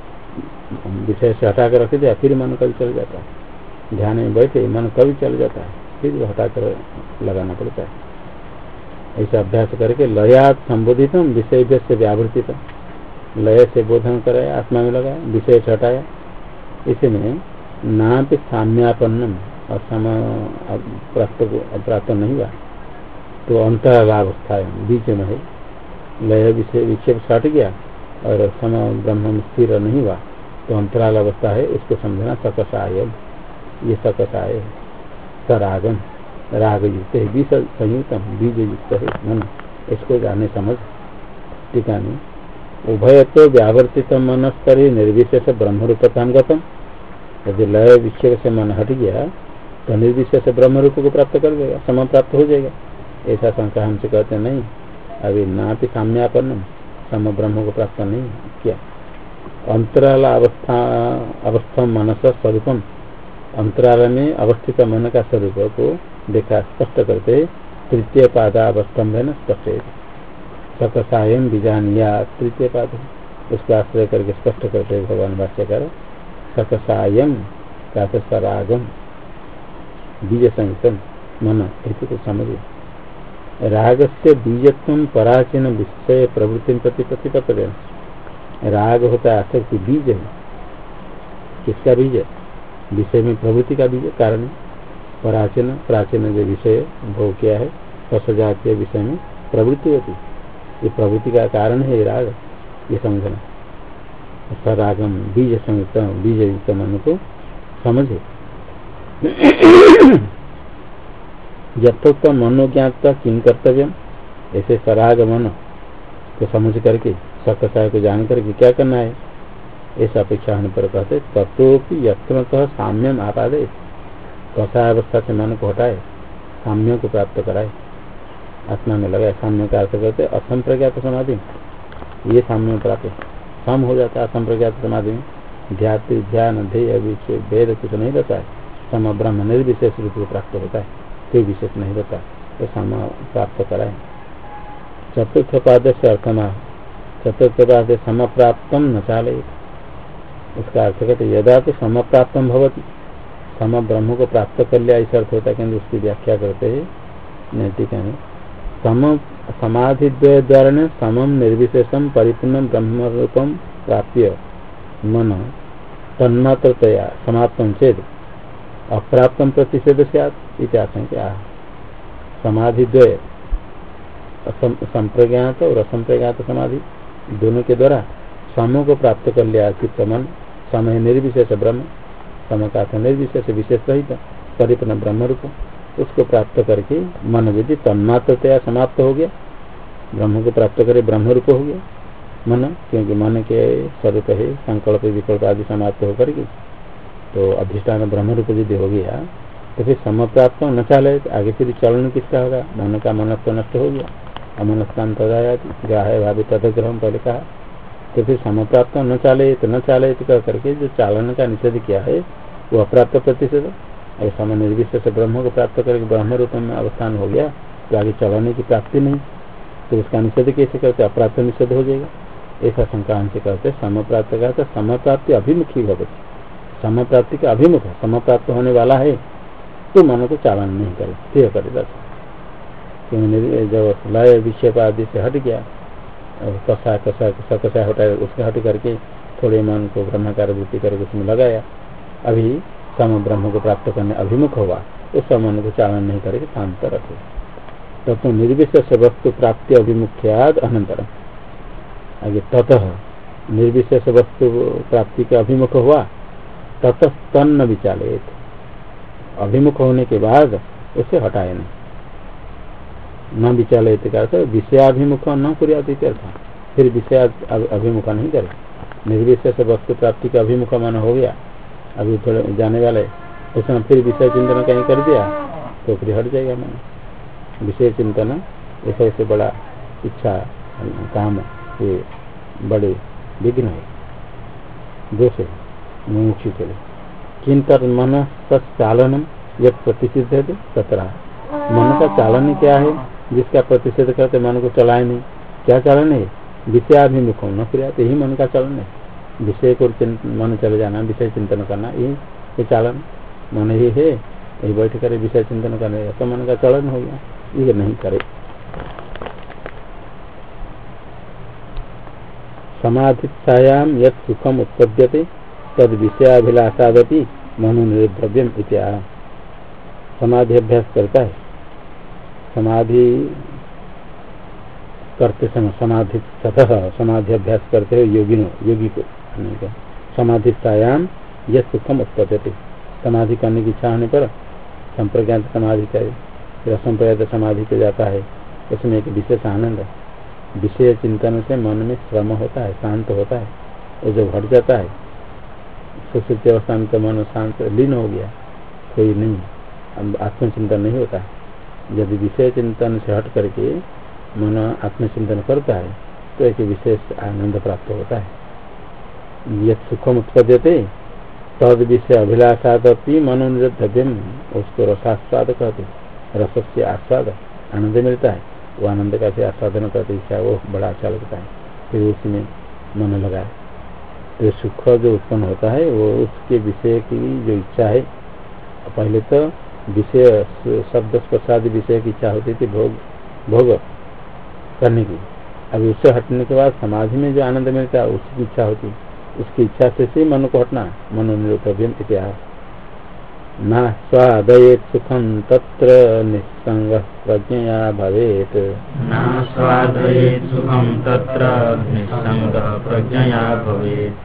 विषय से हटा कर रख दिया फिर मन कभी चल जाता है, ध्यान में बैठे मन कभी चल जाता है, फिर हटा कर लगाना पड़ता है। ऐसा अभ्यास करके लयात संबोधितम विषय से व्यावृतित, लय से बोधन कराया, आत्मा में लगाया, विषय से हटाया। इसमें नापि साम्यापन्नम असम प्राप्त नहीं हुआ, तो अंतरालावस्था है, बीच में है, लय विषय विक्षेप हट गया और सम ब्रह्म स्थिर नहीं हुआ, तो अंतराल अवस्था है, उसको समझना सकसायम, ये सकसाय सरागम, राग युक्त है, बीज संयुक्तम बीज युक्त है मन, इसको जाने समझ। टीका में उभय तो व्यावर्तित मनस्तरी निर्विशेष ब्रह्म रूपताम गतम, यदि लय विक्षेप से मन हट गया तो निर्विशेष ब्रह्म रूप को प्राप्त कर देगा, सम प्राप्त हो जाएगा। ऐसा शंका हमसे कहते नहीं, अभी नापि साम्यापन्नम, सम ब्रह्म को प्राप्त नहीं किया। अंतराल अवस्था मनस स्वरूपम, अंतराल में अवस्थित मन का स्वरूप को देखा स्पष्ट करते, तृतीय पादावस्थम है न स्पष्ट, सकसायम बीजानिया तृतीय पाद, उसका आश्रय करके स्पष्ट करते भगवान भाष्यकार, सकसायम का सरागम बीज संयुक्तम मन, इसी को समझिए। राग से बीजत्व पराचीन विषय प्रवृत्ति प्रति प्रतिपत्ति, राग होता है आसक्ति, बीज है, किसका बीज है, विषय में प्रवृत्ति का बीज कारण। प्राचीन प्राचीन जो विषय भोग किया है सजातीय विषय में प्रवृत्ति होती, ये प्रवृत्ति का कारण है राग, ये समझना। सरागम बीज संयुक्त, बीज युक्त मन को समझे। यथोक्त मनोज्ञात किं कर्तव्य, ऐसे सराग मन को समझ करके सकसाय को जान करके क्या करना है, ऐसा अपेक्षा होने पर कहते तत्वपि यत्नतः साम्यम आपादे, कसाय अवस्था से मन को हटाए, साम्य को प्राप्त कराए, आत्मा में लगाए। साम्य का अर्थ करते असंप्रज्ञात समाधि, ये साम्य प्राप्त सम हो जाता है। असंप्रज्ञात समाधि में ध्याति ध्यान ध्येय विषय भेद कुछ नहीं रहता है, सम ब्रह्म निर्विशेष रूप को प्राप्त होता है, कोई विशेष नहीं रहता, तो सम प्राप्त कराए। चतुर्थ पाद से अर्थमा, चतुर्थ पाद सम प्राप्तम न चाले, उसका अर्थ कहते यदा तो सम प्राप्तम भवती, सम ब्रह्म को प्राप्त कर लिया ऐसा अर्थ होता है, किन्तु उसकी व्याख्या करते हैं नैतिक में सम समाधि द्वारा समम निर्विशेषम परिपूर्ण ब्रह्म रूपम प्राप्य मन तन्मात्रतया समाप्तम चेद अप्राप्तम प्रतिषेध सैत् इति आशंका। समाधि द्वय संप्रज्ञात और असंप्रज्ञात समाधि दोनों के द्वारा समों को प्राप्त कर लिया चित्त मन, समय निर्विशेष ब्रह्म, सम का निर्विशेष विशेष रहित परिपूर्ण ब्रह्म रूप, उसको प्राप्त करके मन यदि तन्मात्रतया समाप्त हो गया, ब्रह्म को प्राप्त करे ब्रह्म रूप हो गया मन, क्योंकि मन के स्वरूप है संकल्प विकल्प आदि समाप्त होकर के, तो अधिष्ठान ब्रह्म रूप यदि हो गया तो फिर सम प्राप्त न चाले, आगे फिर चलन किसका होगा, मन का मनस्व नष्ट हो गया, अमनस्कान तदायाति ग्राह्य भावी तदग्रह पहले कहा, तो फिर सम प्राप्त न चाले तो न चाले तो कह करके जो चालन का निषेध किया है वो अप्राप्त प्रतिषेध। अगर सम निर्विशेष ब्रह्म को प्राप्त करके ब्रह्म रूप में अवस्थान हो गया तो आगे चलाने की प्राप्ति नहीं, तो उसका निषेध कैसे करते? अप्राप्त निषेध हो जाएगा, ऐसा शंका से करते। समप्राप्त का तो समप्राप्ति अभिमुखी भवती, समप्राप्ति का अभिमुख समप्राप्त होने वाला है तो मन को चालन नहीं करे, स्थिर करे बस। क्योंकि जब लय विक्षेप आदि से हट गया, कसा कसा कसा हटाया, उसके हट करके थोड़े मन को ब्रह्मकार वृत्ति करके उसमें लगाया, अभी सम ब्रह्म को प्राप्त करने अभिमुख हुआ, उस तो मन को चालन नहीं करके शांत रखे। तो निर्विशेष वस्तु प्राप्ति अभिमुख्याद अनंतरम, आगे ततः निर्विशेष वस्तु प्राप्ति का अभिमुख हुआ, ततः तन्न विचालित, अभिमुख होने के बाद उसे हटाए नहीं, न विचालित का अर्थ विषयाभिमुख न कुर्यात, फिर विषय अभिमुख नहीं करे। निर्विशेष वस्तु प्राप्ति का अभिमुख मन हो गया, अभी थोड़े जाने वाले, उसने फिर विषय चिंतन कहीं कर दिया तो फिर हट जाएगा मन। विषय चिंतन ये सबसे बड़ा इच्छा काम, ये बड़े विघ्न है, दोष है मुमुक्षु के लिए। किंतर मन तत्चालनम यद प्रतिषिध है ततरा, मन का चालन क्या है जिसका प्रतिषेध करते मन को चलाए नहीं? क्या चालन है? विषयाभिमुख न फिर यही मन का चालन है। विषय को मन चले जाना, विषय चिंतन करना, ये चालन मन ही है। यही बैठ कर विषय चिंतन करने तो मन का चलन हो गया, ये नहीं करे। समाधित्सायाम यत् सुखम उत्पद्यते तद विषयाभिलाषादपि मनो निर्द्रव्यम इत्याह। समाधि अभ्यास करता है, समाधि करते समय समाधि सतह समाधि अभ्यास करते हुए योगी को समाधित्सायाम यत् सुखम उत्पद्यते, समाधि करने की इच्छा होने पर संप्रज्ञात समाधि करे, फिर असंप्रज्ञात समाधि पे जाता है, उसमें एक विशेष आनंद, विषय चिंतन से मन में श्रम होता है, शांत होता है। वो जब हट जाता है सुसुप्ति अवस्था में तो मन शांत लीन हो गया, कोई नहीं, आत्मचिंतन नहीं होता। यदि विषय चिंतन से हट करके मन आत्मचिंतन करता है तो एक विशेष आनंद प्राप्त होता है। यत् सुखम उत्पद्यते तद विषय अभिलाषादपि मनोनिरुद्धव्यम, उसको रसास्वाद कहते, रस से आस्वाद आनंद मिलता है, वो आनंद का से आस्वादन करते इच्छा, वो बड़ा अच्छा लगता है, फिर उसमें मन लगाए। तो सुख जो उत्पन्न होता है वो उसके विषय की जो इच्छा है, पहले तो विषय शब्द स्पर्शादि विषय की इच्छा होती थी, भोग करने की, अभी उससे हटने के बाद समाधि में जो आनंद मिलता है उसकी इच्छा होती, उसकी इच्छा से मन को हटना, मनोनिरुद्धव्यम इत्याह। न स्वादयेत् सुखं तत्र निस्संग प्रज्ञया भवेत्, न स्वादयेत् सुखं तत्र निस्संग प्रज्ञया भवेत्।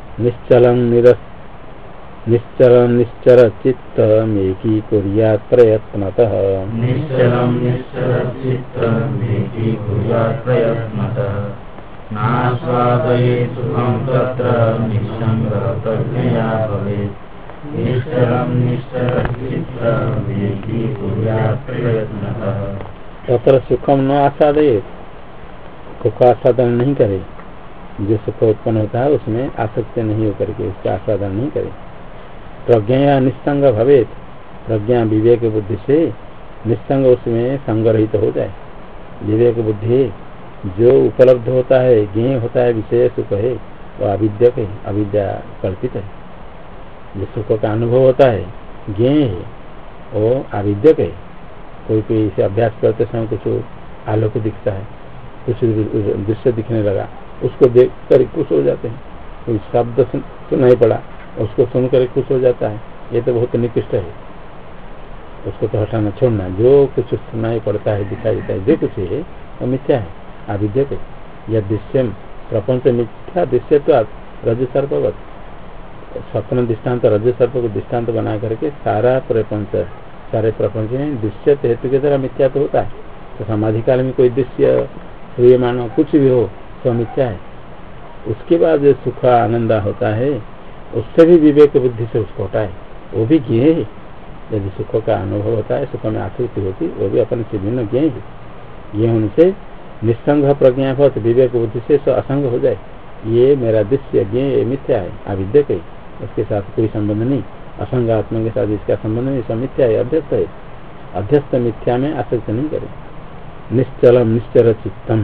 निश्चर चित्तमेकी कुर्यात् प्रयत्नतः, निश्चलं निश्चर चित्तमेकी कुर्यात् प्रयत्नतः। नास्वादयेत् सुखं तत्र निस्संग प्रज्ञया भवेत्। निश्चलं निश्चर चित्तमेकी कुर्यात् प्रयत्नतः। तत्र सुखम न आस्वादयेत्, सुख आस्वादन नहीं करे, जो सुख उत्पन्न होता है उसमें आसक्ति नहीं होकर के उसका आस्वादन नहीं करे। प्रज्ञा निस्संग भवेत, प्रज्ञा विवेक बुद्धि से निस्संग उसमें संग्रहित हो जाए। विवेक बुद्धि जो उपलब्ध होता है, ज्ञेय होता है, विषय सुख है, वो अविद्यक है, अविद्या कल्पित है। जो सुख का अनुभव होता है ज्ञेय है, वो अविद्यक है। कोई इसे अभ्यास करते समय कुछ आलोक दिखता है, कुछ दृश्य दिखने लगा, उसको देख कर खुश हो जाते हैं। कोई शब्द सुनाई पड़ा, उसको सुनकर खुश हो जाता है, ये तो बहुत निकृष्ट है, उसको तो हटाना छोड़ना। जो कुछ सुनाई पड़ता है, दिखाई देता है, जो कुछ है वो मिथ्या है, अविद्यक है। यह दृश्यम प्रपंच मिथ्या दृश्य तो रज सर्पवत, स्वप्न दृष्टान्त रज सर्प को दृष्टान्त बना करके सारे प्रपंच में दृश्य हेतु की तरह मिथ्या तो होता है। तो समाधि काल में कोई दृश्य हुए मानो कुछ भी हो तो मिथ्या है। उसके बाद जो सुख आनंद होता है उससे भी विवेक बुद्धि से उसको हटाए, वो भी ज्ञेय है। यदि सुख का अनुभव होता है, सुख में आसक्ति होती, वो भी अपने से भिन्न ज्ञेय है। ये होने से निस्संग प्रज्ञा भवत, विवेक बुद्धि से असंग हो जाए। ये मेरा दृश्य ज्ञेय मिथ्या है, अविद्यक है, उसके साथ कोई संबंध नहीं। असंग आत्मा के साथ इसका संबंध नहीं, सब मिथ्या है, अध्यस्त है। अध्यस्त मिथ्या में आसक्त नहीं करे। निश्चलम निश्चर चित्तम,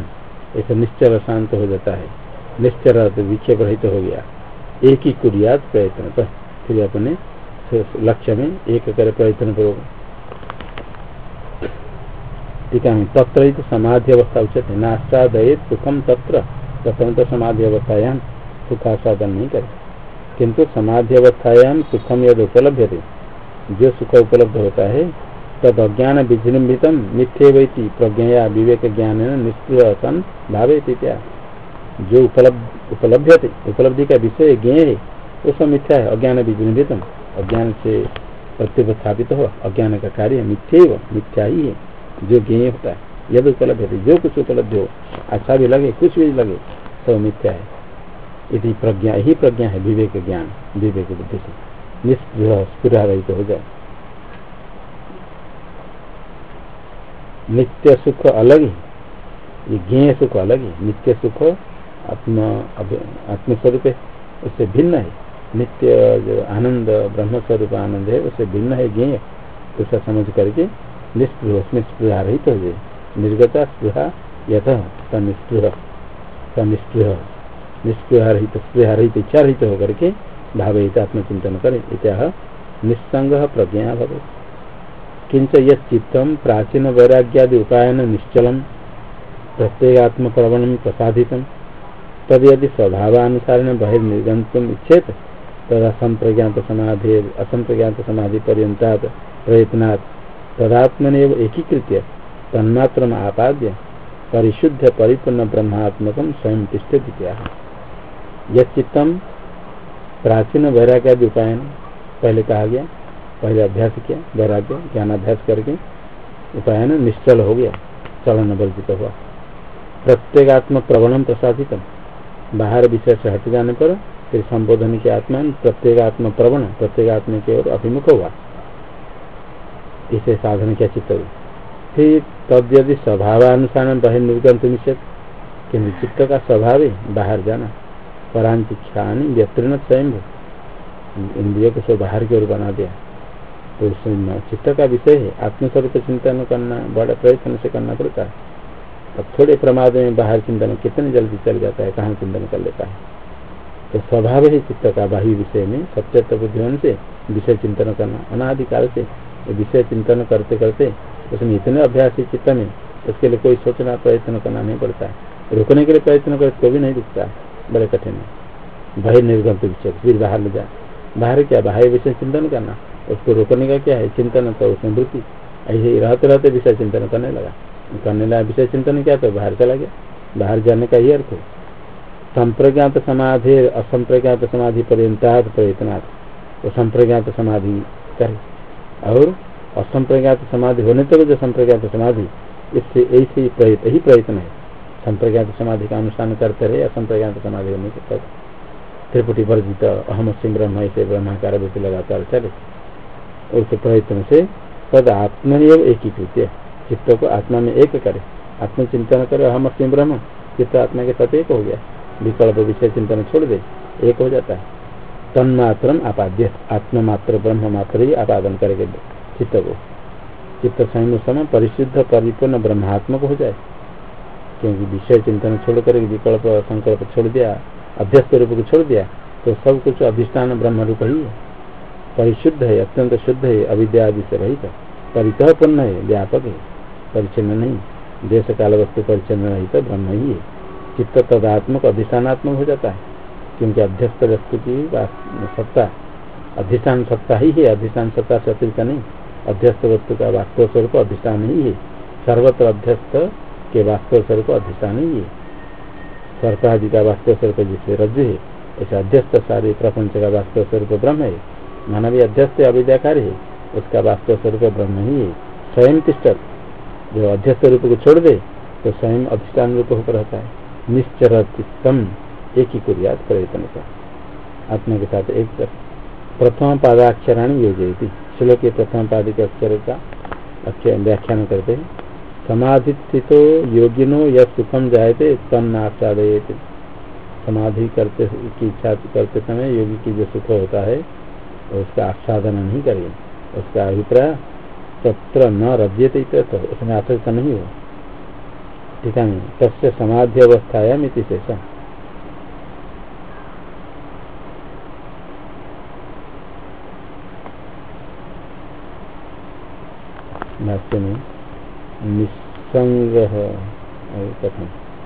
ऐसा निश्चल शांत हो जाता है। निश्चल विक्षेप रहित हो गया। एक ही कुरियात प्रयत्न पर फिर अपने लक्ष्य में एक करे प्रयत्न करोगे। ठीक है, तत्र ही तो समाधि अवस्था उचित है। नास्तादय सुखम तत्र, प्रथम तो समाधि अवस्थायाम सुखास्वादन नहीं करे, किंतु समाधि अवस्थायाम सुखम यद उपलब्ध है, जो सुख उपलब्ध होता है तद अज्ञान विजृंभितम मिथ्येवैति प्रज्ञया विवेक ज्ञान निष्क्रिय सन भावेति। जो उपलब्धि का विषय ज्ञेय है वो सब मिथ्या है। अज्ञान विजृंभितम, अज्ञान से प्रत्युत्थापित हो, अज्ञान का कार्य मिथ्यैव, मिथ्या ही है जो ज्ञेय होता है। यद उपलब्ध है, जो कुछ उपलब्ध हो, अच्छा भी लगे कुछ भी लगे, सब मिथ्या है। यदि प्रज्ञा ही प्रज्ञा है, विवेक ज्ञान, विवेक बुद्धि से निष्क्रिय स्थिर रहित हो जाए। नित्य सुख अलग है, ये ज्ञेय सुख अलग है। नित्य सुख आत्मस्वरूप है, उससे भिन्न है। नित्य जो आनंद ब्रह्म स्वरूप आनंद है उससे भिन्न है ज्ञेय। ऐसा समझ करके निष्पृह, उसमें स्पृहा रहित हो जाए। निर्गता स्पृहा यथ तनिष्पृह, निष्पृहा रहित इच्छा रहित होकर के भावित आत्मचिंतन करे। इत्याह निस्संग प्रज्ञा भवे। किंच यच्चित्तम प्राचीन वैराग्यादि उपायन निश्चलम प्रत्येगात्म प्रवणम प्रसादितम तद यदि स्वभावानुसारेण बहिर्निर्गन्तुम इच्छेत तदा असंप्रज्ञात समाधि पर्यंतात् प्रयत्नात् तदात्मनेव एकीकृत्य तन्मात्रम आपाद्य परिशुद्ध परिपूर्ण ब्रह्मात्मकम स्वयं तिष्ठति। यच्चित्तम प्राचीन वैराग्यादि उपायन, पहले कहा गया, पहले अभ्यास किया, वैराग्य ज्ञानाभ्यास करके उपायन निश्चल हो गया, चलन वर्जित हुआ। प्रत्येगात्म प्रवणम प्रसादितम, बाहर विषय से हट जाने पर फिर संबोधन के आत्मा प्रत्येगात्म प्रवण, प्रत्येगात्म की ओर अभिमुख हुआ। इसे साधन क्या चित्त हुई। फिर तद यदि स्वभावानुसार बहिर्निर्गंतुम निश्चित, किंतु चित्त का स्वभाव है बाहर जाना। परांतिक्षानी व्यतीर्ण स्वयं, इंद्रियों को सब बाहर की ओर बना दिया, तो उसमें चित्त का विषय है। आत्मस्वरूप चिंतन करना बड़ा प्रयत्न से करना पड़ता है। अब थोड़े प्रमाद में बाहर चिंतन कितनी जल्दी चल जाता है, कहाँ चिंतन कर लेता है। तो स्वभाव है चित्त का बाह्य विषय में सत्यत्व बुद्धिमान से विषय चिंतन करना। अनादिकाल से विषय चिंतन करते करते उसमें इतने अभ्यास है चित्त में, उसके लिए कोई सोचना प्रयत्न करना नहीं पड़ता है। रुकने के लिए प्रयत्न करे तो भी नहीं रुकता है, बड़े कठिन है। बाहर निर्गंत विषय, फिर बाहर ले जाए। बाहर क्या, बाह्य विषय चिंतन करना, उसको रोकने का क्या है चिंतन, तो उसमें वृत्ति ऐसे रहते रहते विषय चिंतन करने लगा विषय चिंतन क्या, तो बाहर चला गया। बाहर जाने का ही अर्थ है। संप्रज्ञात समाधि असंप्रज्ञात समाधि पर्यंतात् प्रयत्नात्, तो संप्रज्ञात समाधि करे, और असंप्रज्ञात समाधि होने तक जो संप्रज्ञात समाधि, इससे ऐसे ही प्रयत्न है। संप्रज्ञात समाधि का अनुष्ठान करते रहे, असंप्रज्ञात समाधि होने के तक त्रिपुटी वर्जित अहम सिंह ब्रह्म से ब्रह्माकार वृत्ति लगातार चले। उस प्रयत्न से तद आत्मनियम एकीकृत, चित्त को आत्मा में एक करे, आत्मचिंतन करे, अहम सिंह ब्रह्म, चित्त आत्मा के साथ एक हो गया। विकल्प विषय चिंतन छोड़ दे, एक हो जाता है। तन्मात्रम आपाद्य, आत्मा मात्र ब्रह्म मात्र ही आपादन करेगा चित्त को। चित्त स्वयं उस समय परिशुद्ध परिपूर्ण ब्रह्मात्मक हो जाए, क्योंकि विषय चिंतन छोड़कर विकल्प संकल्प छोड़ दिया, अध्यस्त रूप को छोड़ दिया, तो सब कुछ अधिष्ठान ब्रह्म रूप ही है। परिशुद्ध है, अत्यंत शुद्ध है, अविद्या आदि से रहित, परितः पूर्ण है, व्यापक है, परिचिन्न नहीं, देश काल वस्तु परिचिन्न रहित ब्रह्म ही है। चित्त तदात्मक अधिष्ठानात्मक हो जाता है, क्योंकि अध्यस्त वस्तु की सत्ता अधिष्ठान सत्ता ही है, अधिष्ठान सत्ता से अतिरिक्त नहीं। अध्यस्त वस्तु का वास्तव स्वरूप अधिष्ठान ही है, सर्वत्र अध्यस्त के वास्तव स्वरूप अधिष्ठान ही है। सर्प आदि का वास्तव स्वरूप जिससे रज्जु है, ऐसे अध्यस्त सारे प्रपंच का वास्तव स्वरूप ब्रह्म है। मानवीय अध्यस्त अविद्याकारी है, उसका वास्तव स्वरूप ब्रह्म ही है। स्वयं तिष्ठत, जो अध्यस्त रूप को छोड़ दे तो स्वयं अधिष्ठान रूप होकर रहता है। निश्चर चित्तम, एक ही कुर्यात प्रयत्न का, आत्मा के साथ एक कर। प्रथम पादाक्षराणी योजयति, श्लोक के प्रथम पाद के अक्षर का अक्षर व्याख्यान करते हैं। समाधिस्थितो योगिनो यह सुखम जायते तन्नास्वादयेति, समाधि करते की इच्छा करते समय योगी की जो सुख होता है उसका आस्वादन नहीं करें। उसका अभिप्राय तत्र न रज्यते, उसमें आसक्त नहीं हो। ठीक है। तस्य समाधि अवस्थायाम इति शेष। भाष्य में निस्संग कथन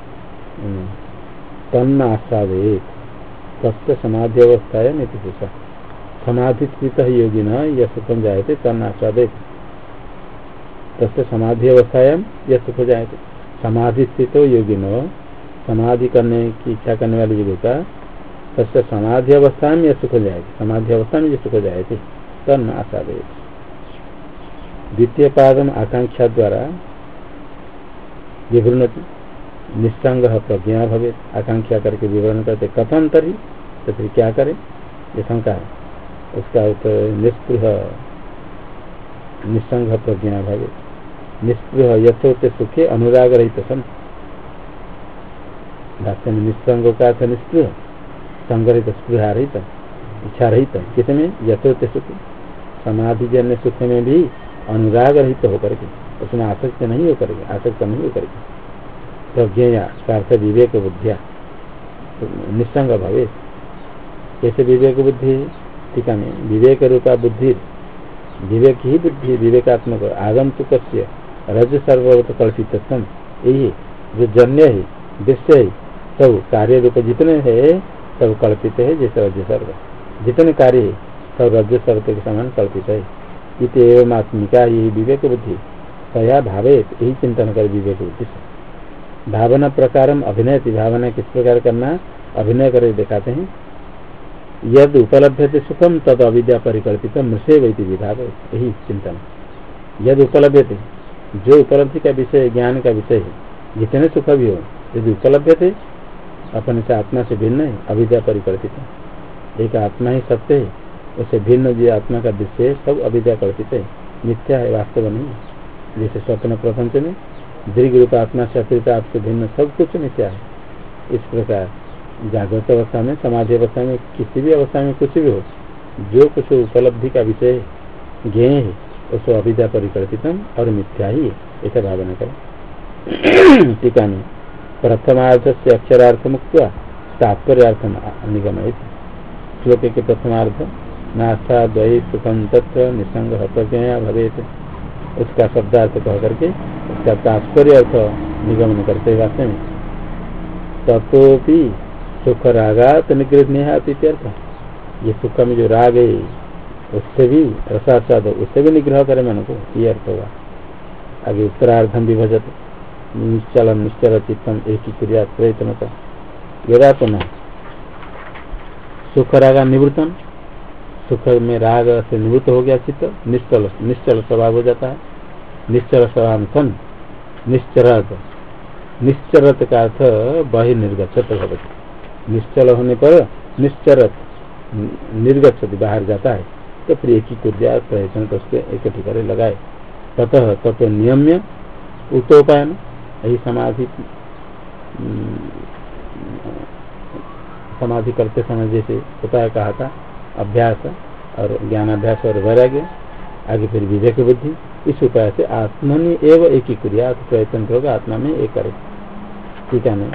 तन्न आसादेत तस्य समाधि अवस्थायाम इति शेष। समाधि स्थित योगिन यह सुखम जायते तन्न आसादेत तस्य समाधि अवस्थायाम यह सुख जायते। समाधि स्थित योगिनो समाधि करने की इच्छा करने वाले योगी का तस्य समाधि अवस्था में यह सुख जाएगी। समाधि अवस्था में यह सुख जायते तन्न आसादेत। द्वितीय पादम आकांक्षा द्वारा विवृणति निस्संग प्रज्ञा भवे। आकांक्षा करके विवरण करते कथन तरी तो फिर क्या करे ये शंका है। उसका उत्तर निस्पृह निस्संग प्रज्ञा भवे। निस्पृह यथोक्त सुखे अनुराग रहित सन। भाष्य में निस्संग का अर्थ निस्पृह संग्रहित स्पृहा रहित इच्छा रहित किसमें यथोक्त सुख समाधि जन्य सुख में भी अनुराग रहित होकर के उसमें आसक्त नहीं होकर के आसक्त नहीं होकर के प्रज्ञा अर्थ विवेक बुद्धिया निस्संग भवे। कैसे विवेक बुद्धि टीका में विवेक रूपा बुद्धि विवेक ही बुद्धि विवेकात्मक आगंतुक रज सर्ववत कल्पित यही जो जन्य है दृश्य है सब कार्य रूप जितने है सब कल्पित है। जैसे रज सर्व जितने कार्य है सब रज सर्व के समान कल्पित है। इत एवं आत्मिका यही विवेक बुद्धि तया भावे यही चिंतन कर विवेक बुद्धि से भावना प्रकार अभिनय भावना किस प्रकार करना अभिनय कर दिखाते हैं। यद उपलब्धते सुखम तद अविद्या परिकल्पित मृषे वैति विभाग यही चिंतन। यद उपलब्धते जो उपलब्धि का विषय ज्ञान का विषय है जितने सुख भी हो यदि उपलब्ध थे अपने से आत्मा से भिन्न है अविद्या परिकल्पित। एक आत्मा ही सत्य है उससे भिन्न जो आत्मा का दृश्य है सब अविद्या कल्पित है मिथ्या है वास्तव नहीं है। जैसे स्वप्न प्रपंच में दीर्घ रूप आत्मा से अतिरिक्त आपसे भिन्न सब कुछ मिथ्या है। इस प्रकार जागृत अवस्था में समाधि अवस्था में किसी भी अवस्था में कुछ भी हो जो कुछ उपलब्धि का विषय ज्ञेय है उसको अविद्या परिकल्पितम और मिथ्या ही है ऐसा भावना करें। टीका में प्रथमार्थ से अक्षरार्थ मुक्त तात्पर्यार्थ निगमित। श्लोक के प्रथमार्थ नास्ता द्वै सुखम तत्र निसंग प्रज्ञा भवेत उसका शब्दार्थ कह करके उसका तात्पर्य अर्थ निगमन करते वास्तव में तथोपि सुख रागात निगृहत इत्यर्थ। ये सुख में जो राग है उससे भी रसास्वाद उससे भी निग्रह करे मन को ये अर्थ होगा। आगे उत्तरार्धम विभजत निश्चलम निश्चल चित्तम एक ही क्रिया प्रयत्न यदा पुनः सुख रागा निवृत्तन सुख में राग से निवृत्त हो गया चित्त निश्चल निश्चल स्वभाव हो जाता है। निश्चल स्वभाव सन निश्चरत निश्चरत का अर्थ बहिर्निर्गछत भवति। निश्चल होने पर निश्चरत निर्गछति बाहर जाता है तो फिर एक ही क्रिया प्रयत्न तो उसके एक ठिकाने लगाए ततः तत् नियम्य उतोपायन यही समाधि करते समय जैसे उपाय कहा था अभ्यास और ज्ञानाभ्यास और वैराग्य आगे फिर विवेक बुद्धि इस उपाय से आत्मनि एवं एक ही क्रिया प्रयत्न करोगे आत्मा में एक करे। ठीक है।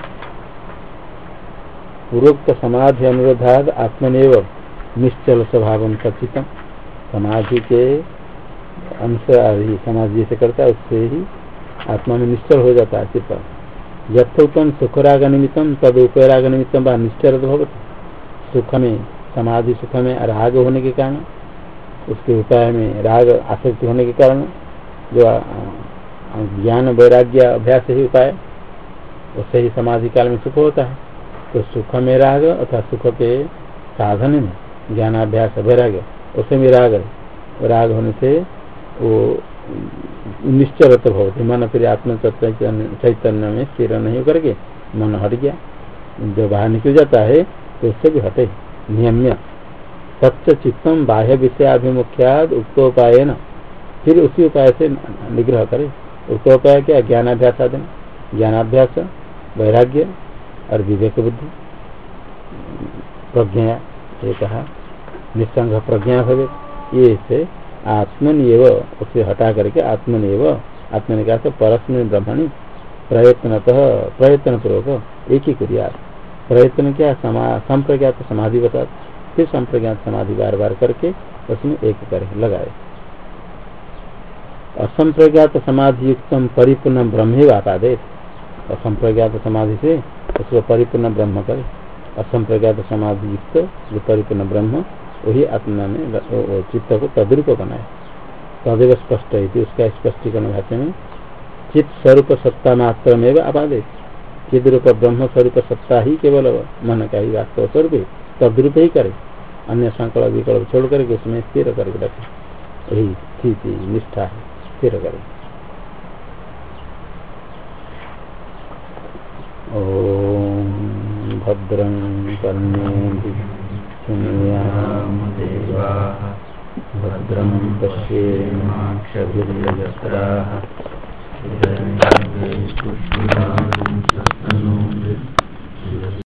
पूर्वोक्त समाधि अनुरोधाद आत्मनिव निश्चल स्वभाव कथितम समाधि के अंश आदि समाधि जैसे करता है उससे ही आत्मा में निश्चल हो जाता है चित्त। यथोक्तम सुखराग निमित्तम तद उपराग निमित्तम व निश्चल भवति। सुख में समाधि सुख में राग होने के कारण उसके उपाय में राग आसक्ति होने के कारण जो ज्ञान वैराग्य अभ्यास ही उपाय उससे ही समाधि काल में सुख होता है। तो सुख में राग अथवा सुख के साधन में ज्ञानाभ्यास वैराग्य उससे भी राग है। राग होने से वो निश्चरत भवति मन फिर आत्म चैतन्य में स्थिर नहीं करके मन हट गया जो बाहर निकल जाता है तो उससे भी हटे नियम्य सत्य चित्तम बाह्य विषयाभिमुख्याद उक्तोपाय न फिर उसी उपाय से निग्रह करे। उक्तोपाय क्या ज्ञानाभ्यास साधन ज्ञानाभ्यास वैराग्य और विवेक बुद्धि प्रज्ञा ये कहा निस्संग प्रज्ञा भवे ये से आत्मनिव उसे हटा करके आत्मनिव आत्मनि का परस्मैन ब्रह्मणि प्रयत्न पूर्वक एक ही करिया। प्रयत्न क्या संप्रज्ञात समाधि बता, फिर संप्रज्ञात समाधि बार बार करके उसमें एक करे लगाए। असंप्रज्ञात समाधि युक्त परिपूर्ण ब्रह्म आपादे। असंप्रज्ञात समाधि से उसको परिपूर्ण ब्रह्म करे। असंप्रज्ञात समाधि युक्त जो परिपूर्ण ब्रह्म वही आत्मा में चित्त को तद्रूप बनाए। तदेव स्पष्ट है, उसका स्पष्टीकरण भाष्य में चित्त स्वरूप सत्ता मात्र में आपादे। चिद रूप ब्रह्म स्वरूप सत्ता ही केवल मन का ही वास्तव स्वरूप है, तद्रूप ही करे। अन्य संकल्प विकल्प छोड़ करके उसमें स्थिर करके रखे, यही स्थिति निष्ठा है, स्थिर करे। ओम भद्रं कर्णेभिः शृणुयाम देवाः, भद्रं पश्येमाक्षभिर्यजत्राः।